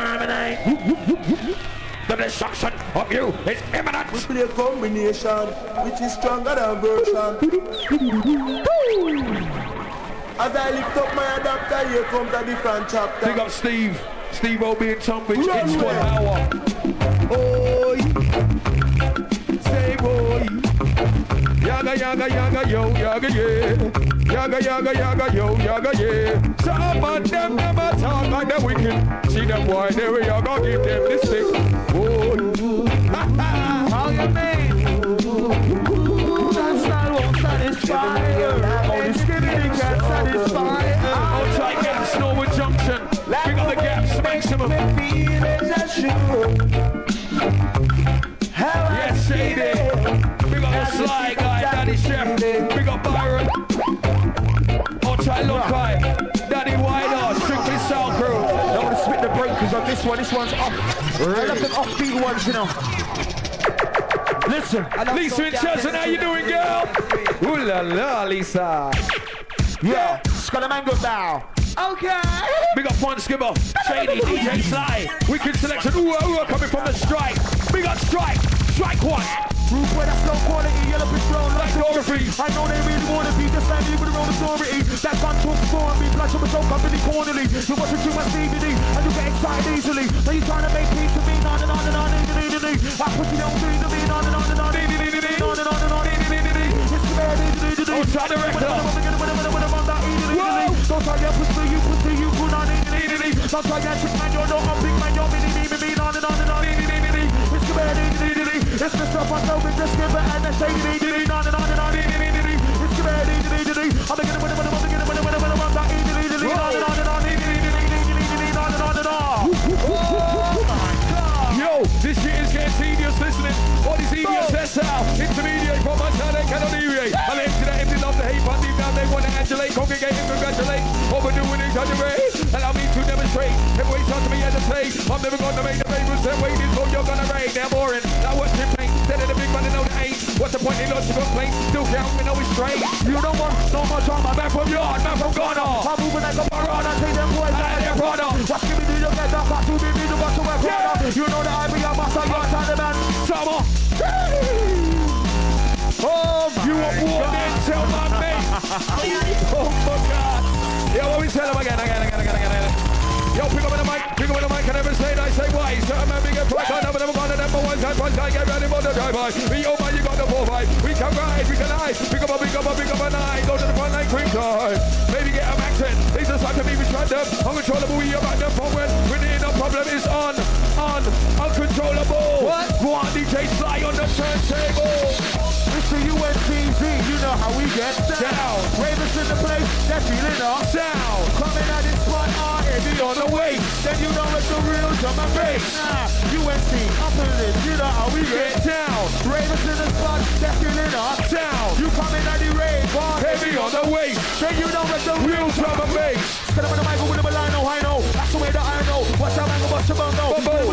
The destruction of you is imminent. We play a combination which is stronger than version. As I lift up my adapter, here comes a different chapter. Big up Steve. Steve O being Tunbridge. It's 1 hour. Oi. Say boy. Yaga, yo, yaga, yeah. Yaga, yo, yaga, yeah. Some of them a talk like the wicked. See them boy, there we are gonna give them this stick. Oh, how you mean? That's not what satisfy. Only skinny can't satisfy. Outside Gaps, Norwood Junction. Big up the Gaps, maximum. Yes, Shady. Big up the Sly guy, Daddy Chef. Big up Byron. Outside Lokai. Daddy Wider, Strictly Sound Crew. I want to split the breakers on this one. This one's off. I love them offbeat ones, you know. Listen. Lisa in Chelsea, how you doing, girl? Ooh la la, Lisa. Yeah, Scalamango now. Okay. Big up Fun Skipper, Shady, DJ Sly. Wicked selection. Ooh, coming from the strike. Big up Strike. Strike one. Roof where that's low quality, yellow patrol like Geography. I know they really want to be just like me with the road authority. That gun talks for me, flash up a show company cornerly. You're watching too much DVD and you get excited easily. Now you trying to make peace with me, on and on and on. I push you down to me, on and on and on. It's the bad. Outside the record. Don't try to push you, good on it. Don't try to trick man, you're not a big man, you're me, on and on and on. It's the bad. It's the stuff I know, we just give it and the shady, on and on and on. It's the bad. I'm gonna win, Yo, this shit is getting tedious listening. All these idiots test out. Intermediate from my side, they cannot deviate. I live to the empty love to hate, but deep down they want to adulate, congregate and congratulate. Overdoing it, exaggerate. Allow me to demonstrate. Everybody trying to me hesitate. I'm never gonna make the favorites that wait until you're gonna raid. They're boring. That was your pain. Instead of the big man, they know the ain't. What's the point in logical complaints? Still counting, know it's straight. You don't want so much on my Man from yard, man from Ghana. I'm moving like a piranha, take them boys I like their brother. What's giving you your get up, to be the boss of my brother. You know that I be a master, you're trying to man. Summer. Oh, you want war, man? Tell my mate. Oh, my God. Yeah, what we tell him again. Yo, pick up in the mic, can never say I say why. Certain man big and price, I never gonna them for one time, get ready for the drive-by. We over, you got the 4-5. We can ride, we can hide. Pick up a nine, go to the front line, quick time. Maybe get a accent. It's just like to be random, uncontrollable, we about them forward. When the problem is on, uncontrollable. What? Go on, DJ, fly on the turntable. Mr. UNTZ, you know how we get down. Ravens in the place, they're feeling our sound. Coming at this spot, heavy on the way. Then you know it's the real drum and bass. UNC, up in it, you know how we get down. Ravens in the spot, they're feeling our sound. You coming at the rave, heavy on the way. Then you know it's the real drum and bass. Stand up in the mic with the line, I know. That's the way that I know. Watch out, man, watch your bongo. I'm gonna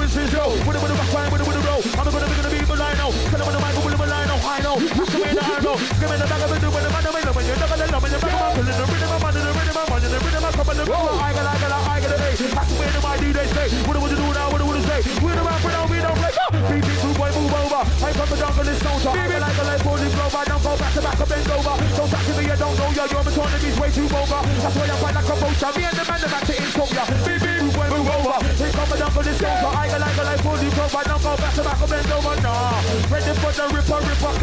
be the line now. Stand up in the mic with the line, I know. That's the way that I know. Give me the back of the when the man when you're not gonna love me, the back of the rhythm of the rhythm of come on the go. I got a day. That's the way that my DJ say. What would you do now? What would you say? We're the rapper now, we don't play. BB 2 boy, move over. I come to jungle this sound. Baby like a life holding glove. I don't go back to back and bend over. Don't talk to me, I don't know ya. You're returning these way too over. That's why I find like a vulture. Me and the man that to insult ya. BB 2 boy, move over. I come to jungle this sound. I got like a life holding glove. I don't go back to back and bend over. Nah, ready for the ripper.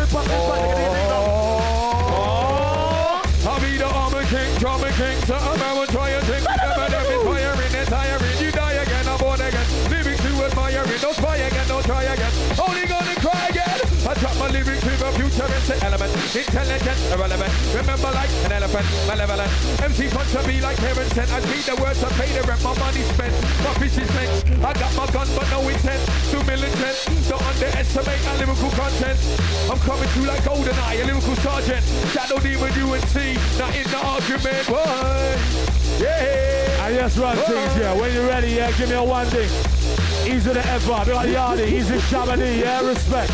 I'll be the armor king, drummer king. So a man will try and think. Never be firing and tiring. You die again, I'm born again. Living to admiring. Don't try again, don't try again. Only gonna cry again. I drop my lyrics to the future and say element. Intelligent, irrelevant. Remember like an elephant, malevolent. MC wants to be like parents and I read the words I pay the rent. My money spent, my fish is next. I got my gun but no intent. Too militant, don't underestimate our lyrical content. I'm coming through like GoldenEye, a lyrical sergeant. Shadow demon UNC, not in the argument. Boy. Yeah. I just run things, yeah. When you're ready, yeah, give me a one thing. Easy to ever, be like Yardy, easy Shabani, yeah, respect.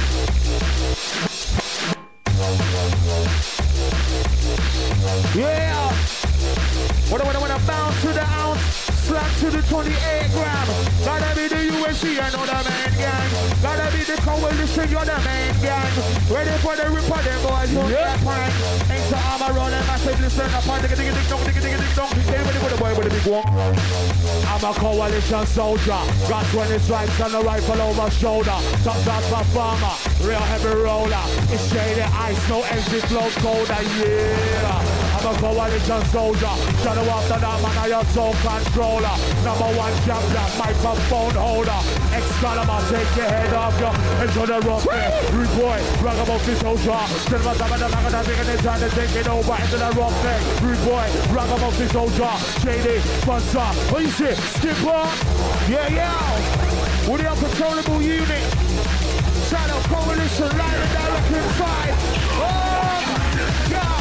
Yeah. What I wanna bounce to the ounce, slap to the 28 gram. Gotta be the USC, I know the main gang. Gotta be the coalition, you're the main gang. Ready for the ripper, them boys, you're the prank. Ain't the armor rolling, massive, listen up, digga-digga-dig-dong. They ready for the boy with the big one. I'm a coalition soldier. Got 20 stripes and a rifle over shoulder. Top class performer, real heavy roller. It's shady ice, no exit flow colder, yeah. I'm a coalition soldier. Shadow after that man, I am soul controller. Number one champion, microphone holder. Excalibur, take your head off you into the rough there. Rude boy, ragamuffin soldier. Cinema top of the magazine and they're trying to take it over into the rough there. Rude boy, ragamuffin soldier. Shady, sponsor. What you say? Skipper? Yeah. With the uncontrollable unit. Shadow coalition, light and direct inside. Oh, God.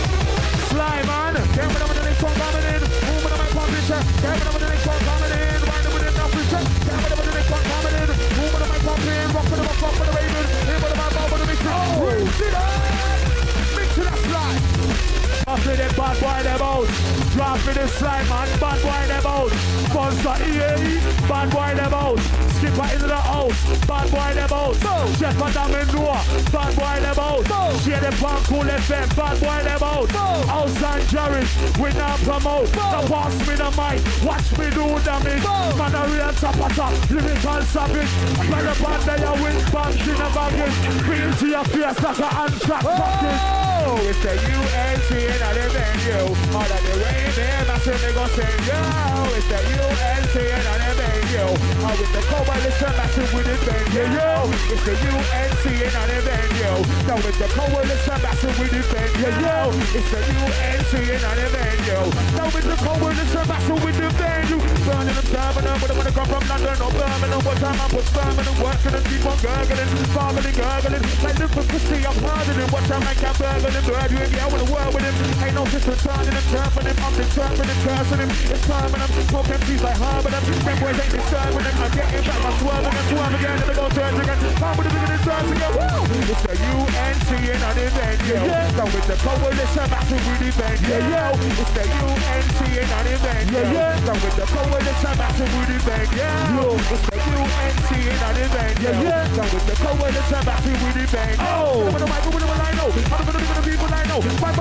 Fly, man. Get with them with the next one coming in. Move with them and pump it. Get with them with the next one coming in. Wind them with the next one. Get with them with the next one coming in. Move with them and pump in. Rock with them and pump with the Raven. Hit with them and bow with the mix. Roots it up. Mix it up, slide. After the bad boy them out. Drop for the slide, man. Bad boy them out. Sponsor EA. Bad boy them out. Skipper into the house. Bad boy them out. Shepherd down in Noah. Bad boy them out. Share the pan cool FM. Bad boy them out. House and Jerry's. We now promote. Now pass me the mic. Watch me do damage. Man a real top. Lyrical savage. Man a band that you win. Bands in the baggage. Bring it to your face like a hand-track practice. It's the UNC and I defend you. All of the way there, massive they gon' send you. It's the UNC and I defend you. All with the coalition, massive we defend you. It's the UNC and I defend you. Now with the coalition, massive we defend you. It's the UNC and I defend you. Now with the coalition, massive we defend you. Burning them, serving them, but I wanna come from London or Birmingham. What time I put sperming and working and keep on gurgling, farming. Like the pussy, I'm hardening. What time I can't burgle him, bird you in the I wanna work with him. Ain't no just returning him, turfing him, I'm determining him, cursing him. It's permanent, smoke MCs like harbor them. Them boys ain't disturbing them, I'm getting back, I'm swerving and swerve again, and I go church again. I'm with the bigger than church again, woo! It's the UNC and I defend you. So with the coalition, massive we defend you. It's the UNC and I defend you. So with the coalition, massive we defend you. It's the UNC and I defend you. So with the coalition, massive we defend you. Oh! I'm gonna the mic, with them I know. I'm gonna be the people I know. Bye.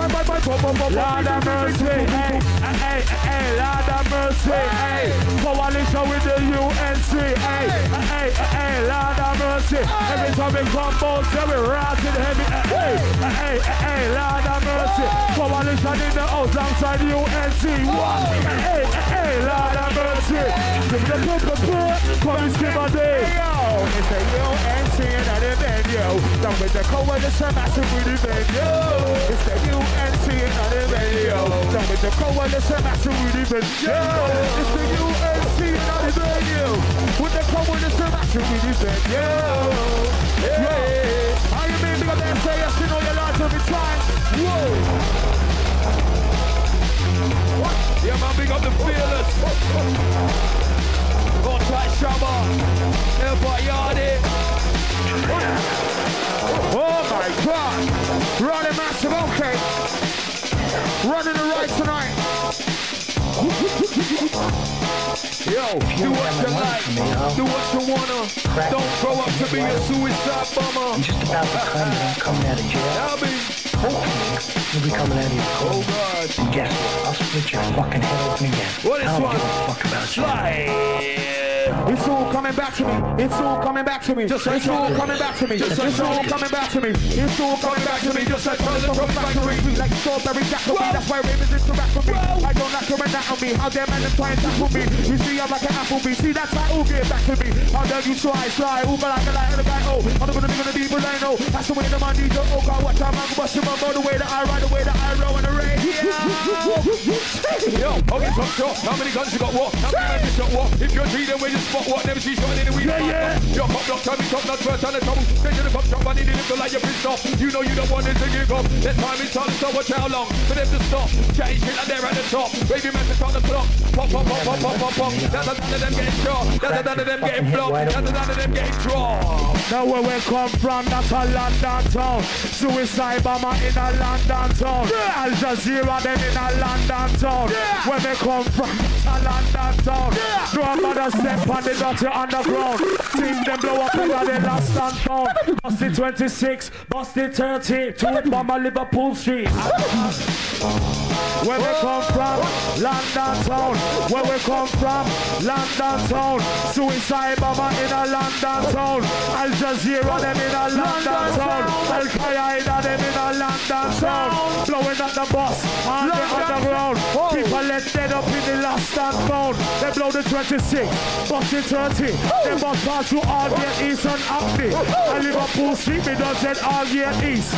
Lord of mercy, hey, hey, hey, Lord of mercy, hey. Coalition with the UNC, hey, hey, hey, Lord of mercy. Every time we come out, we rocking heavy, hey, hey, hey, Lord of mercy. Coalition in the house alongside UNC, what? Hey, hey, Lord of mercy. Give the people come and skip a day. It's the UNC and the venue. Down with the coalition, massive with the venue. It's the UNC and the venue. Down with the coalition, massive with the venue. It's the UNC and the venue. With the coalition, massive with the venue. Yeah. Are you being big up there? Say yes, you know your lives every time. Whoa. What? Yeah, man, big up the fearless. Go try Shabba. Everybody on it. Oh my God! Running massive, okay. Running the right tonight. Yo, do what you like, do what you wanna. Don't grow up to be a suicide bomber. I'm just about the time that I'm coming out of jail. I'll be. Hopefully, you'll be coming out of your cold. Oh God. And guess what? I'll split your fucking head open again. What is I don't one? give a fuck about you. It's all coming back to me. It's all coming back to me. It's all coming back to me. It's all coming back to me. It's all coming back to me. Just like the from factory. Like strawberry Jacoby. That's why ravens interact with me. I don't like your anatomy. How dare man try and tackle me? You see, I'm like an Applebee. See, that's like all get back to me. How dare you try? Ooh, but I can like the guy. Oh, I'm gonna be gonna be, but I know. That's the way the man needs. Oh God, watch out, man. Watch him about the way that I ride, the way that I roll in the rain. Yo, okay, top shot. How many guns you got? What? How many guns you shot? What? If you're treating where you spot what? Never see shot in the week. Yeah. Your pop block, tell me top notch first on the trouble. Get to the pop shop, I need to live the light you're pissed off. You know you don't want it to give up. That time is time, so watch how long for them to stop. Chatting shit like they're at the top. Baby man, to on the clock. Pop, pop, pop, pop, pop, pop, pop. That's a none of them getting shot. That's a none of them getting blocked. That's a none of them getting dropped. Now where we come from, that's a London town. Suicide bomber in a London town. Yeah. Al Jazeera them in a London town. Yeah. Where we come from, a London town. Yeah. Nobody step on the dirty underground. Team them blow up over the last and found. Busted 26, busted 30. Two bomber Liverpool Street. Where we come from, London town. Where we come from, London town. Suicide bomber in a London town. Al Jazeera them in a London town. Al Qaeda them in a London town. Blowing up the bus on the underground. People let dead up in the last and found. They blow the 26, busted 30. They must pass through Aldgate East and Acme. And Liverpool Street, me don't said Aldgate East.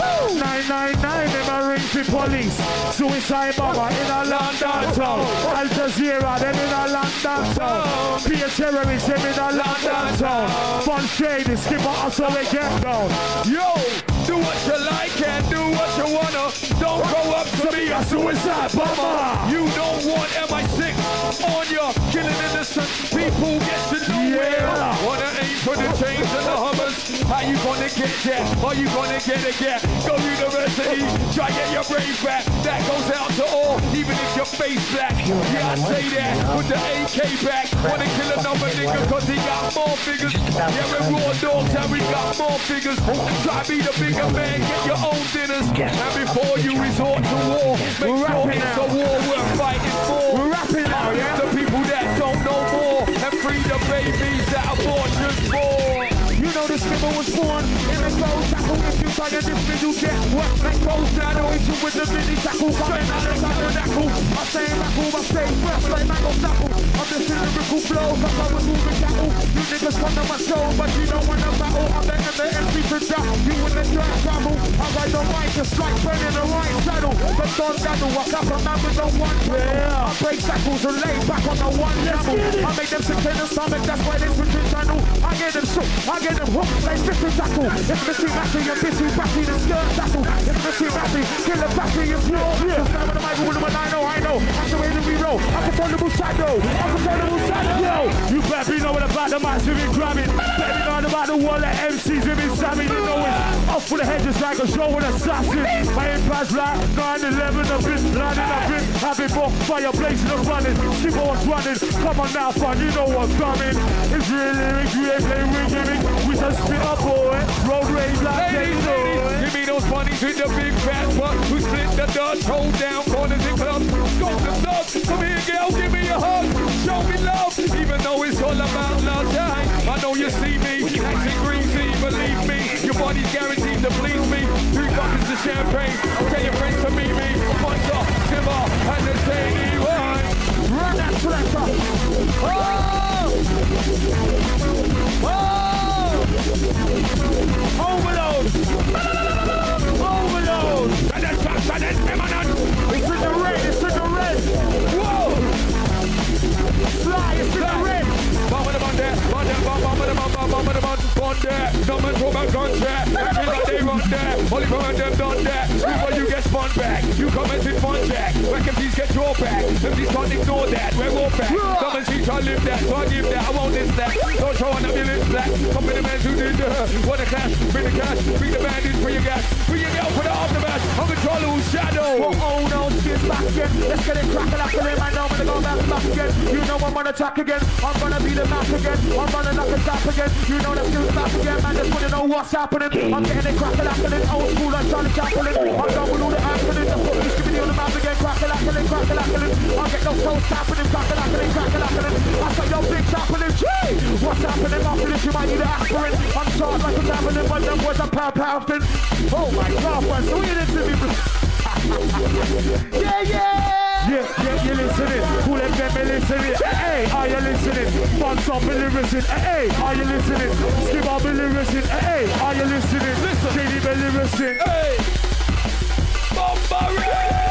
999, them a ring for police. Suicide bomber in a London town. Al Jazeera, them in a London town. Peer terrorists, them in a London town. Fun shady, skipper, also we get down. Yo, do what you like and do what you wanna. Don't grow up to be a suicide bomber. You don't want MI6 on you, killing innocent people. Get to nowhere. Wanna aim for the chains and the Hummers. How you gonna get there? Are you gonna get it? Yeah. Go university, try get your brain back. That goes out to all, even if your face black. Yeah, I say that. Put the AK back. Wanna kill another nigga cause he got more figures. Yeah, we're raw dogs and we got more figures. Try be the bigger man, get your own dinners. And before you resort to war, make sure it's a war we're fighting for. We're rapping now, yeah? The people that don't know more and free the babies that abortions for. You know the skipper was born in the clothes tackle. If you try to diss me, you get wet. Like clothes down the issue with the mini tackle. Coming out of tabernacle. I say rackle, I stay fresh like mango tackle. I'm just in lyrical flows, like I was moving cattle. You niggas come to my show, but you don't wanna battle. I'm the MC to that. You in the track travel. I ride the right, just like burning the right saddle. The don't daddle, I cap a man with the one pedal. I break shackles and lay back on the one level. I make them sick in the stomach, that's why they switch the channel. I get them shook, I get them hooked, like Missy tackle. It's Missy Matty and Missy Batty, the skirt tackle. It's Missy Matty, kill the battery, it's raw. Just now with the mic with them, and I know. That's the way that we roll. Uncontrollable shadow, uncontrollable shadow. Yo, you better be knowing about the massive in grabbing. Better be knowing about the wall of MCs with me Sammy. You know it's off with the hedges like a show with assassin. My impact's like 9-11, a bit, landing a bit. Having more fireplace in the running. Skipper was running. Come on now, fun, you know what's coming. It's real lyrics, we ain't playing with gimmicks. We just spit up, boy. Road rage like Ladies, give me those bunnies with the big fat butt who split the dust Hold down corners in clubs. Got the stuff. Come here, girl, give me a hug. Show me love, even though it's all about love time. I know you see me, acting greasy, believe me. Your body's guaranteed to please me. 3 buckets of champagne. I'll tell your friends to meet me. Monster, Timber, and the Sadie Wine. Run that selector. Oh! Oh! Overload! Overload! And then fast and then eminent. It's in the red, it's in the red. Whoa! Fly, it's in the red. Bomb on the bun there, bomb there, bomb on the bun there. No man throw back guns there. Every night they run there. Only for them done there. Before you get spun back, you come and sit fun jack. Where can these get your back? If these can't ignore that, we're all back. Come and see, try to live that, so I give that. I won't list that. Don't show an ambulance black. Come in the man who did what a clash, bring the cash, bring the bandits, bring your gas. Bring your girl for the aftermath. I'm control who's shadow. Oh no, skins back again. Let's get it cracking up and man, now I'm gonna go back again. You know I'm on attack again. I'm gonna be the back again. I'm running like a tap again. You know the skills back again, man. Just wanna know what's happening. I'm getting it cracking up and old school like Charlie Chaplin. I'm done with all the accidents. I'm putting this committee on the map again. Cracking up and cracking up and I'll get those toes tapping, cracking up and cracking up and I said, yo, big tapping. Gee, what's happening after this? You might need an aspirin. I'm charged like what's happening, but them boys are pound thing. Oh my God, man. So we listen to me. Yeah, you listening. Cool FM, you listening. Hey, are you listening? Bounce up, be listening. Hey, are you listening? Skip up, be listening. Hey, are you listening? Listen, JD, be listening. Hey, Bombardier.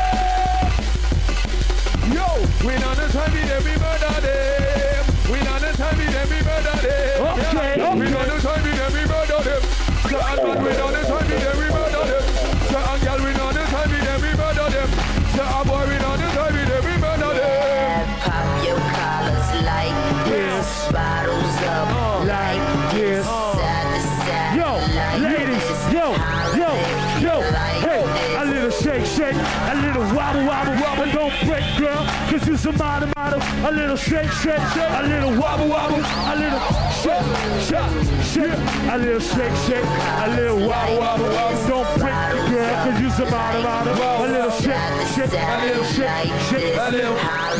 Yo, we on the time, we murder them. We on the time, we murder them. Okay. We on the time, we murder them. Certain man, we on the time, we murder them. Certain girl, we on the time, we murder them. Certain boy, we on the time, we murder them. Pop your collars like this. Bottles up like this. Side to side. Yo, ladies, yo, hey, a little shake, a little wobble, don't break, girl, cause you're some model, a little shake, a little wobble, a little shake, a little shake, a little wobble, don't break, girl, cause you're some model, a little shake, a little shake, a little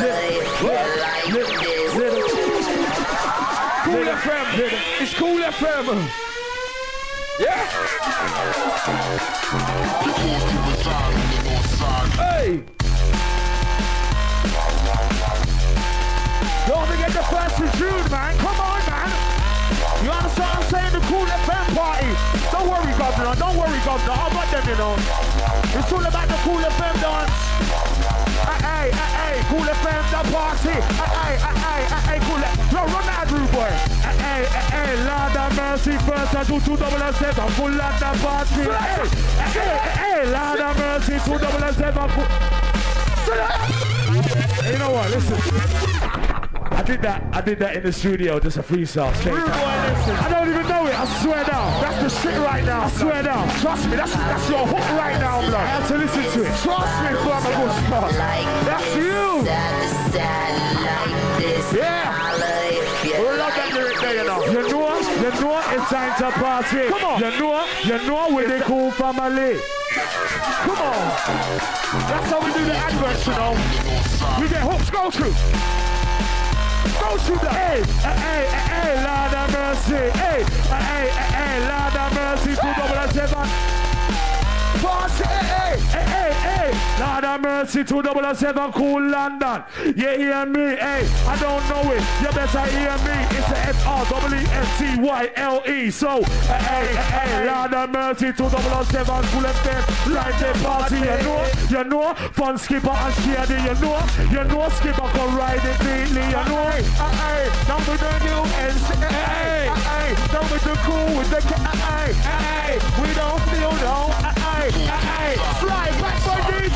Cool FM, it's Cool FM. Yeah. Hey. Don't forget the 1st of June, man. Come on, man. You understand what I'm saying? The Cool FM party. Don't worry, Governor. I got them, you know. It's all about the Cool FM dance. Hey, Cool FM, the party. Hey, Cool FM. Yo, run that group, boy. Hey, Lord have mercy. First I do 277, full at the party. Hey, Lord have mercy. 277, full. Hey, you know what? Listen. I did that in the studio, just a freestyle. Straight boy, listen. I don't even know it, I swear down. That's the shit right now, I swear down. Trust me, that's your hook right now, blood. I have to listen to it. Trust me, brother, that's you. Yeah. We love that lyric there, you know. You know it's time to party. Come on. You know we're the Cool family. Come on. That's how we do the adverts, you know. You get hooks, go through. Go to the hey, Lord have mercy, hey, Lord have mercy, 277. Party, hey, Lord have mercy, 277, Cool London. You hear me, hey, I don't know it, you better hear me. It's a FREENTYLE. So, hey, Lord have mercy, 277, Cool FM, like the party, you know, fun skipper and scaredy, you know, skipper can ride it neatly, you know, now with the new NC, now with the cool, with the we don't feel no, fly back for these,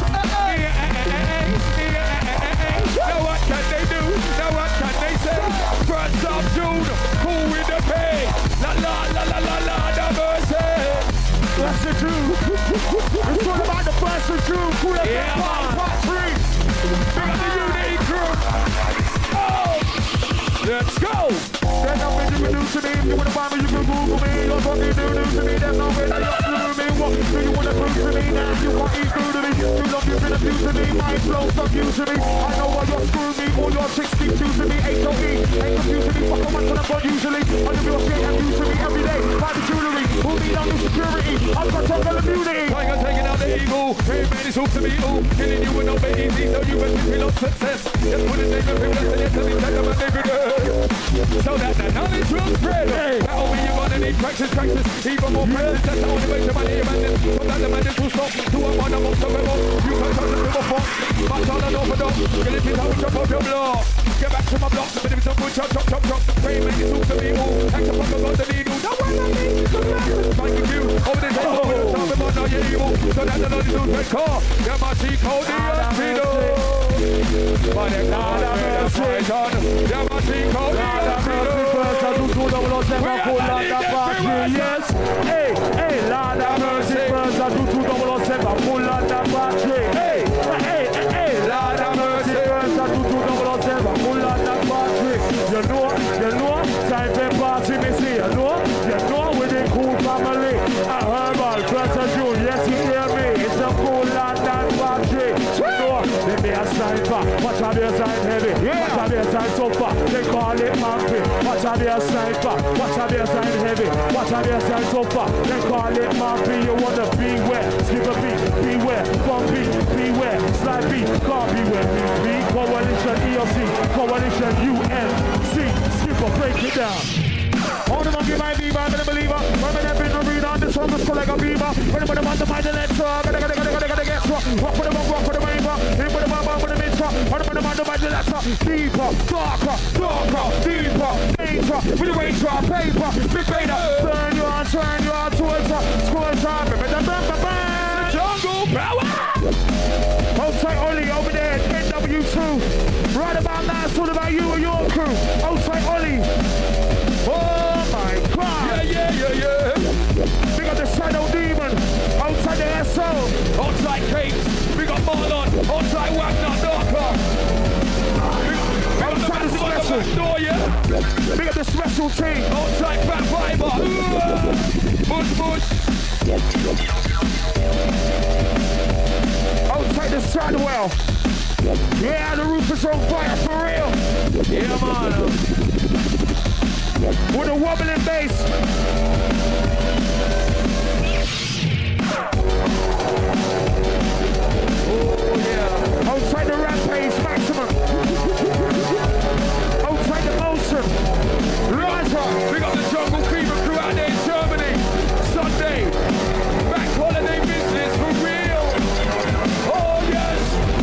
Now what can they do? Now what can they say? 1st of June, cool with the pay. La the mercy. That's the truth. It's all about the 1st of June. Cool FM part 3. Big up the Unity crew. Oh, let's go. There's nothing you can do to me. If you want to find me, you can Google me. Don't fucking do to me. There's no way that you're to me. what do you wanna prove to me now? You can't eat through to me. Too long you've been abusing me. Mind flow, stop using me. I know why you're screwing me. All your chicks keep choosing me. H.O.E. Ain't confusing me. Fuck a man when I'm gone usually. I live your shit and using me every day. Buy the jewelry. Pull me down to security. I've got total immunity. Tiger taking out the eagle. Hey man, it's hook to me. Ooh, killing you with no baby. So you can feel of success. Just put it in the people that's in it. Tell me that I'm a nigga. So that the knowledge will spread. That only you gonna need practice. Even more practice. That's the only way to money. So that the madness will stop. To a man amongst the rebel. You can touch the river fox. Match all and over dog. Get it in how we chop up your block. Get back to my block. But if it's a good chop. Pray man, it's hook to me. Ooh, act up about the needle. Don't worry about me. Thank you. Over the head. Over the top of my now you're evil. So that the knowledge will take car. Yeah, my cheek hold the antidote. But the God of mercy. Yeah, my cheek hold the antidote. Yes, hey, Lord have mercy, first I do 2007, full on that battery. Hey, Lord have mercy, first I do 2007, full on that battery. You know, time to party, me see, you know, with the cool family. A herbal, 1st of June, yes, you hear me, it's a full on that battery. You know, they be a sniper, watch out your side heavy, watch out your side tougher, they call it monkey. Watch out your sniper, watch out your side heavy, watch out your side tougher, they call it monkey. You wanna beware, skip a beat, beware, come beat, beware, slide beat, can't beware, beat, coalition ELC, coalition UNC, skip a break it down. All the monkey might be by the believer. When I've been a reader on this one, just like a beaver. When I'm on the mind, let's gotta get struck. Walk for the bump, walk for the rainbow. Hit for the bump, for the mid-truck. When I'm on the mind, let's deeper, darker, deeper, danger. With the range drop, paper, big beta. Turn you on towards the squad time. The jungle power. Outside Ollie over there, NW2. Right about now, it's all about you and your crew. Outside Ollie. Oh my God! Yeah. We got the Shadow Demon outside the SO. Outside Capes. We got Marlon. Outside Wagner, Darker. Outside the special. Door, yeah? We got the special team. Outside Fat Fiber. Bush. Outside the Stradwell. Yeah, the roof is on fire for real. Yeah, man. With a wobbling bass. Oh, yeah. Outside the Rampage Maximum. Outside the Motion. Raja. We got the Jungle Fever crew out there in Germany. Sunday. Back holiday business for real. Oh, yes.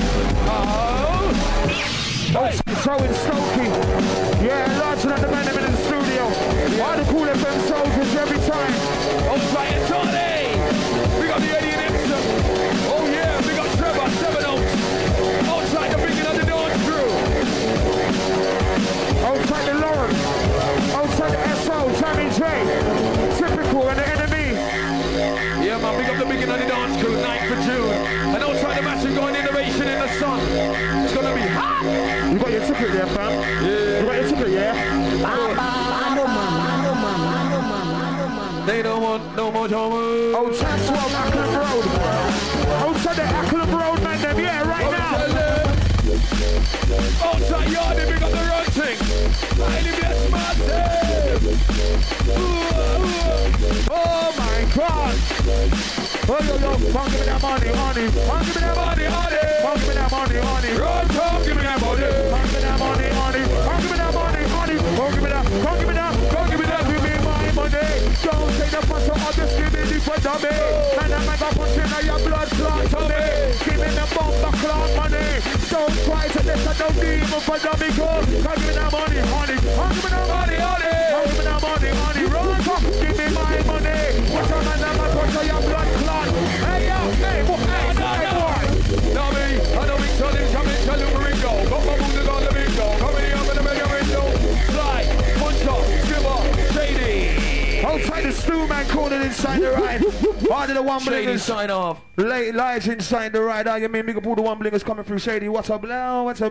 Outside throwing Stokey. Yeah, larger than the man in the studio. All the cool FM soldiers every time. Outside Johnny. We got the Eddie and Ipsum. Oh, yeah. We got Trevor, 7 Oaks. Outside the big and the dance crew. Outside the Lauren. Outside the SO, Jamie J. Typical and the enemy. Yeah, man. Big up the big and the dance crew, 9th of June. And outside the Massive going innovation in the sun. It's going to be hot. You got your ticket there, fam? Yeah. You got your ticket, yeah? They don't want no more drama. Outside 12 Acklam Road. Outside the Acklam Road, man, them, yeah, right now. Outside Yardy, we got the run thing. Highly blessed massive. Oh my God. Oh, yo, come give me that money, honey. Come give me that money, honey. Come give me that money, honey. Run, come give me that money. Come give me that money, honey. Come give me that money, honey. Come give me that. Come give me that. Come give me that. Give me my money. Don't take the photo of the skinny for dummy. And I'm gonna put in your blood clot to me. Give me the bumper clot money. Don't try to let the demon for dummy go. Come give me that money, honey. Come give me that money, honey. Come give me that money, honey. Run, come give me my money. What's your man? I'm gonna put your blood clot. Hey, yo, hey, boy. Now me, I know me tell him, come in, tell him where we go. Go for moving on the bingo. Come in, I'm gonna make a window. Fly, puncher, skipper, shady. Outside the stew man calling inside the ride. Part of the one blingers. Sign off. Late lights inside the ride. You mean we can pull the one blingers coming through Shady? What's up, blow? What's up,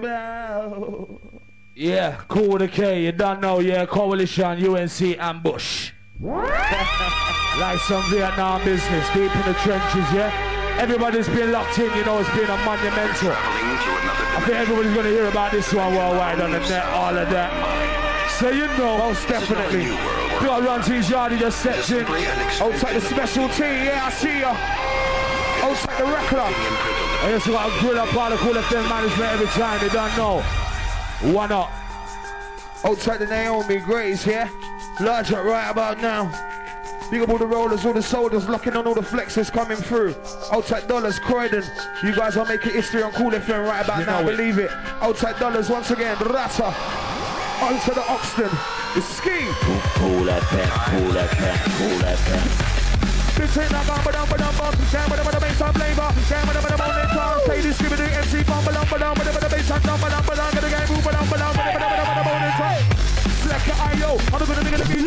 blow? Yeah, cool with a K. You don't know, yeah. Coalition, UNC, Ambush. Like some Vietnam business, deep in the trenches, yeah? Everybody's been locked in, you know, it's been a monumental. I think everybody's going to hear about this one worldwide on the net, all of that. So you know, most definitely. We got Run T's Yardy just steps in. Outside the special T, yeah, I see ya. Outside the Reckler. I just got a grill up all the Cool FM management every time, they don't know. Why not? Outside the Naomi Grace, yeah? Large up right about now. Big up all the rollers, all the soldiers, locking on all the flexes coming through. Outside Dollars, Croydon. You guys are making history on Cool FM right about now, believe it. Outside Dollars once again, Rata. Onto the Oxton. It's Ski. Cool FM, Cool FM, Cool FM. This ain't like bumper down, down, jam with the bass on flavor, jam with the morning car, say this, give me the MC, bumper down, with the bass on down, get the game, move down, with the morning car. Select the IO, I'm gonna make it be.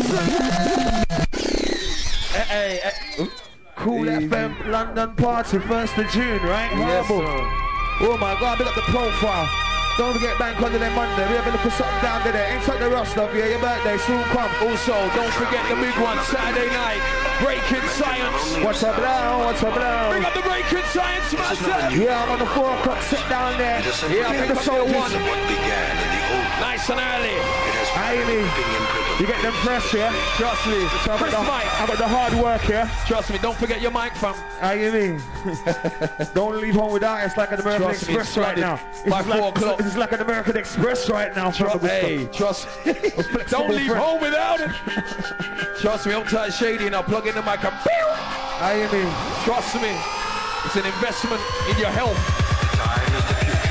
Hey, Cool FM London party, 1st of June, right? Yes, oh my God, big up the profile. Don't forget Bank Holiday Monday. We have a look for something down there. Inside the rough stuff, yeah, your birthday soon come. Also, don't forget the big one, Saturday night. Breaking Science. What's up now? What's up now? Bring up the Breaking Science master. Yeah, I'm on the 4 o'clock sit down there. Yeah, I think the soldiers. Nice and early. Amy, you get them fresh, yeah? Trust me. So I got the hard work, yeah? Trust me, don't forget your mic, fam. Amy, don't leave home without it. It's like an American Express right now. By 4 o'clock. It's like an American Express right now. Hey, trust me. Don't leave home without it. Trust me, I'm tight shady and I'll plug in the mic and Amy, trust me. It's an investment in your health. Time is the future.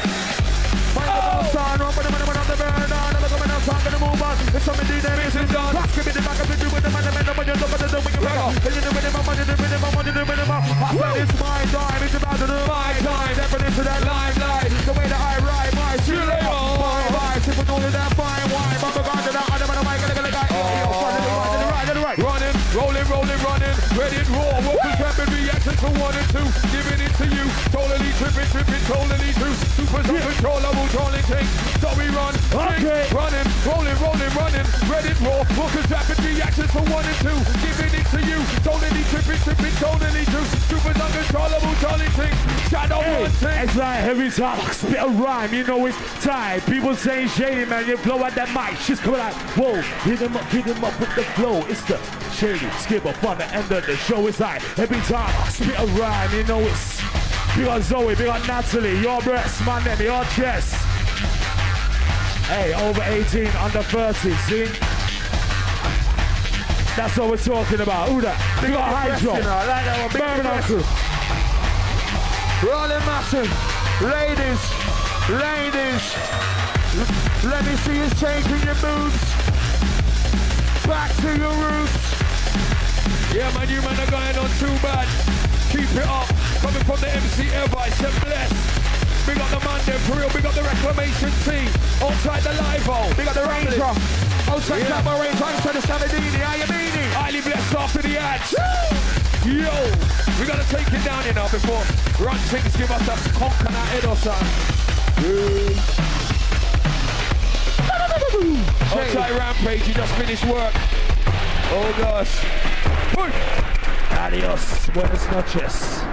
I'm gonna move on. It's something to do that is done. Let's give it the back of the do with the man, when you look at the do with your brother. Then you do with him, I said it's my time, it's about to do my time. Never into that limelight. The way that I ride my see you later. My vibe, people know that fine wine. But we're going to that other man, I'm gonna get right. Running, rolling, running. Ready and raw. Welcome to reaction to 1 and 2. Giving it to you. Totally tripping, totally true. Super uncontrollable, trolling things. So we run, running, rolling, running. Ready and raw. Welcome to reaction to 1 and 2. Giving it to you. Totally tripping, totally true. Super uncontrollable, trolling things. Shadow one thing. It's like every time I spit a rhyme, you know it's time. People saying shady, man. You blow at that mic. She's coming like, whoa. Hit him up with the flow. It's the shady skip up on the end of the show. It's like every time I spit a rhyme, you know it's big on Zoe, big on Natalie, your breasts, my name, your chest. Hey, over 18, under 30, see? That's what we're talking about. Who that? Big on Hydro. I like that one. Birmingham crew. Rolling massive. Ladies. Let me see you shaking your boobs. Back to your roots. Yeah, man, you man are going on too bad. Keep it up. Coming from the MC ever, I said bless. Big up the man there for real. Big up the reclamation team. Outside the live-o. Big up the Ranger. Outside the Ranger. Outside the Sabadini. How you meaning? Highly blessed after the ads. Yo, we gotta take it down, you know, before Run Things give us a conk on our head or something. Outside Rampage, you just finished work. Oh gosh. Adios, buenas noches.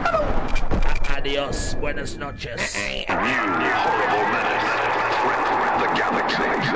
Adios, buenas noches. You horrible menace. The galaxy.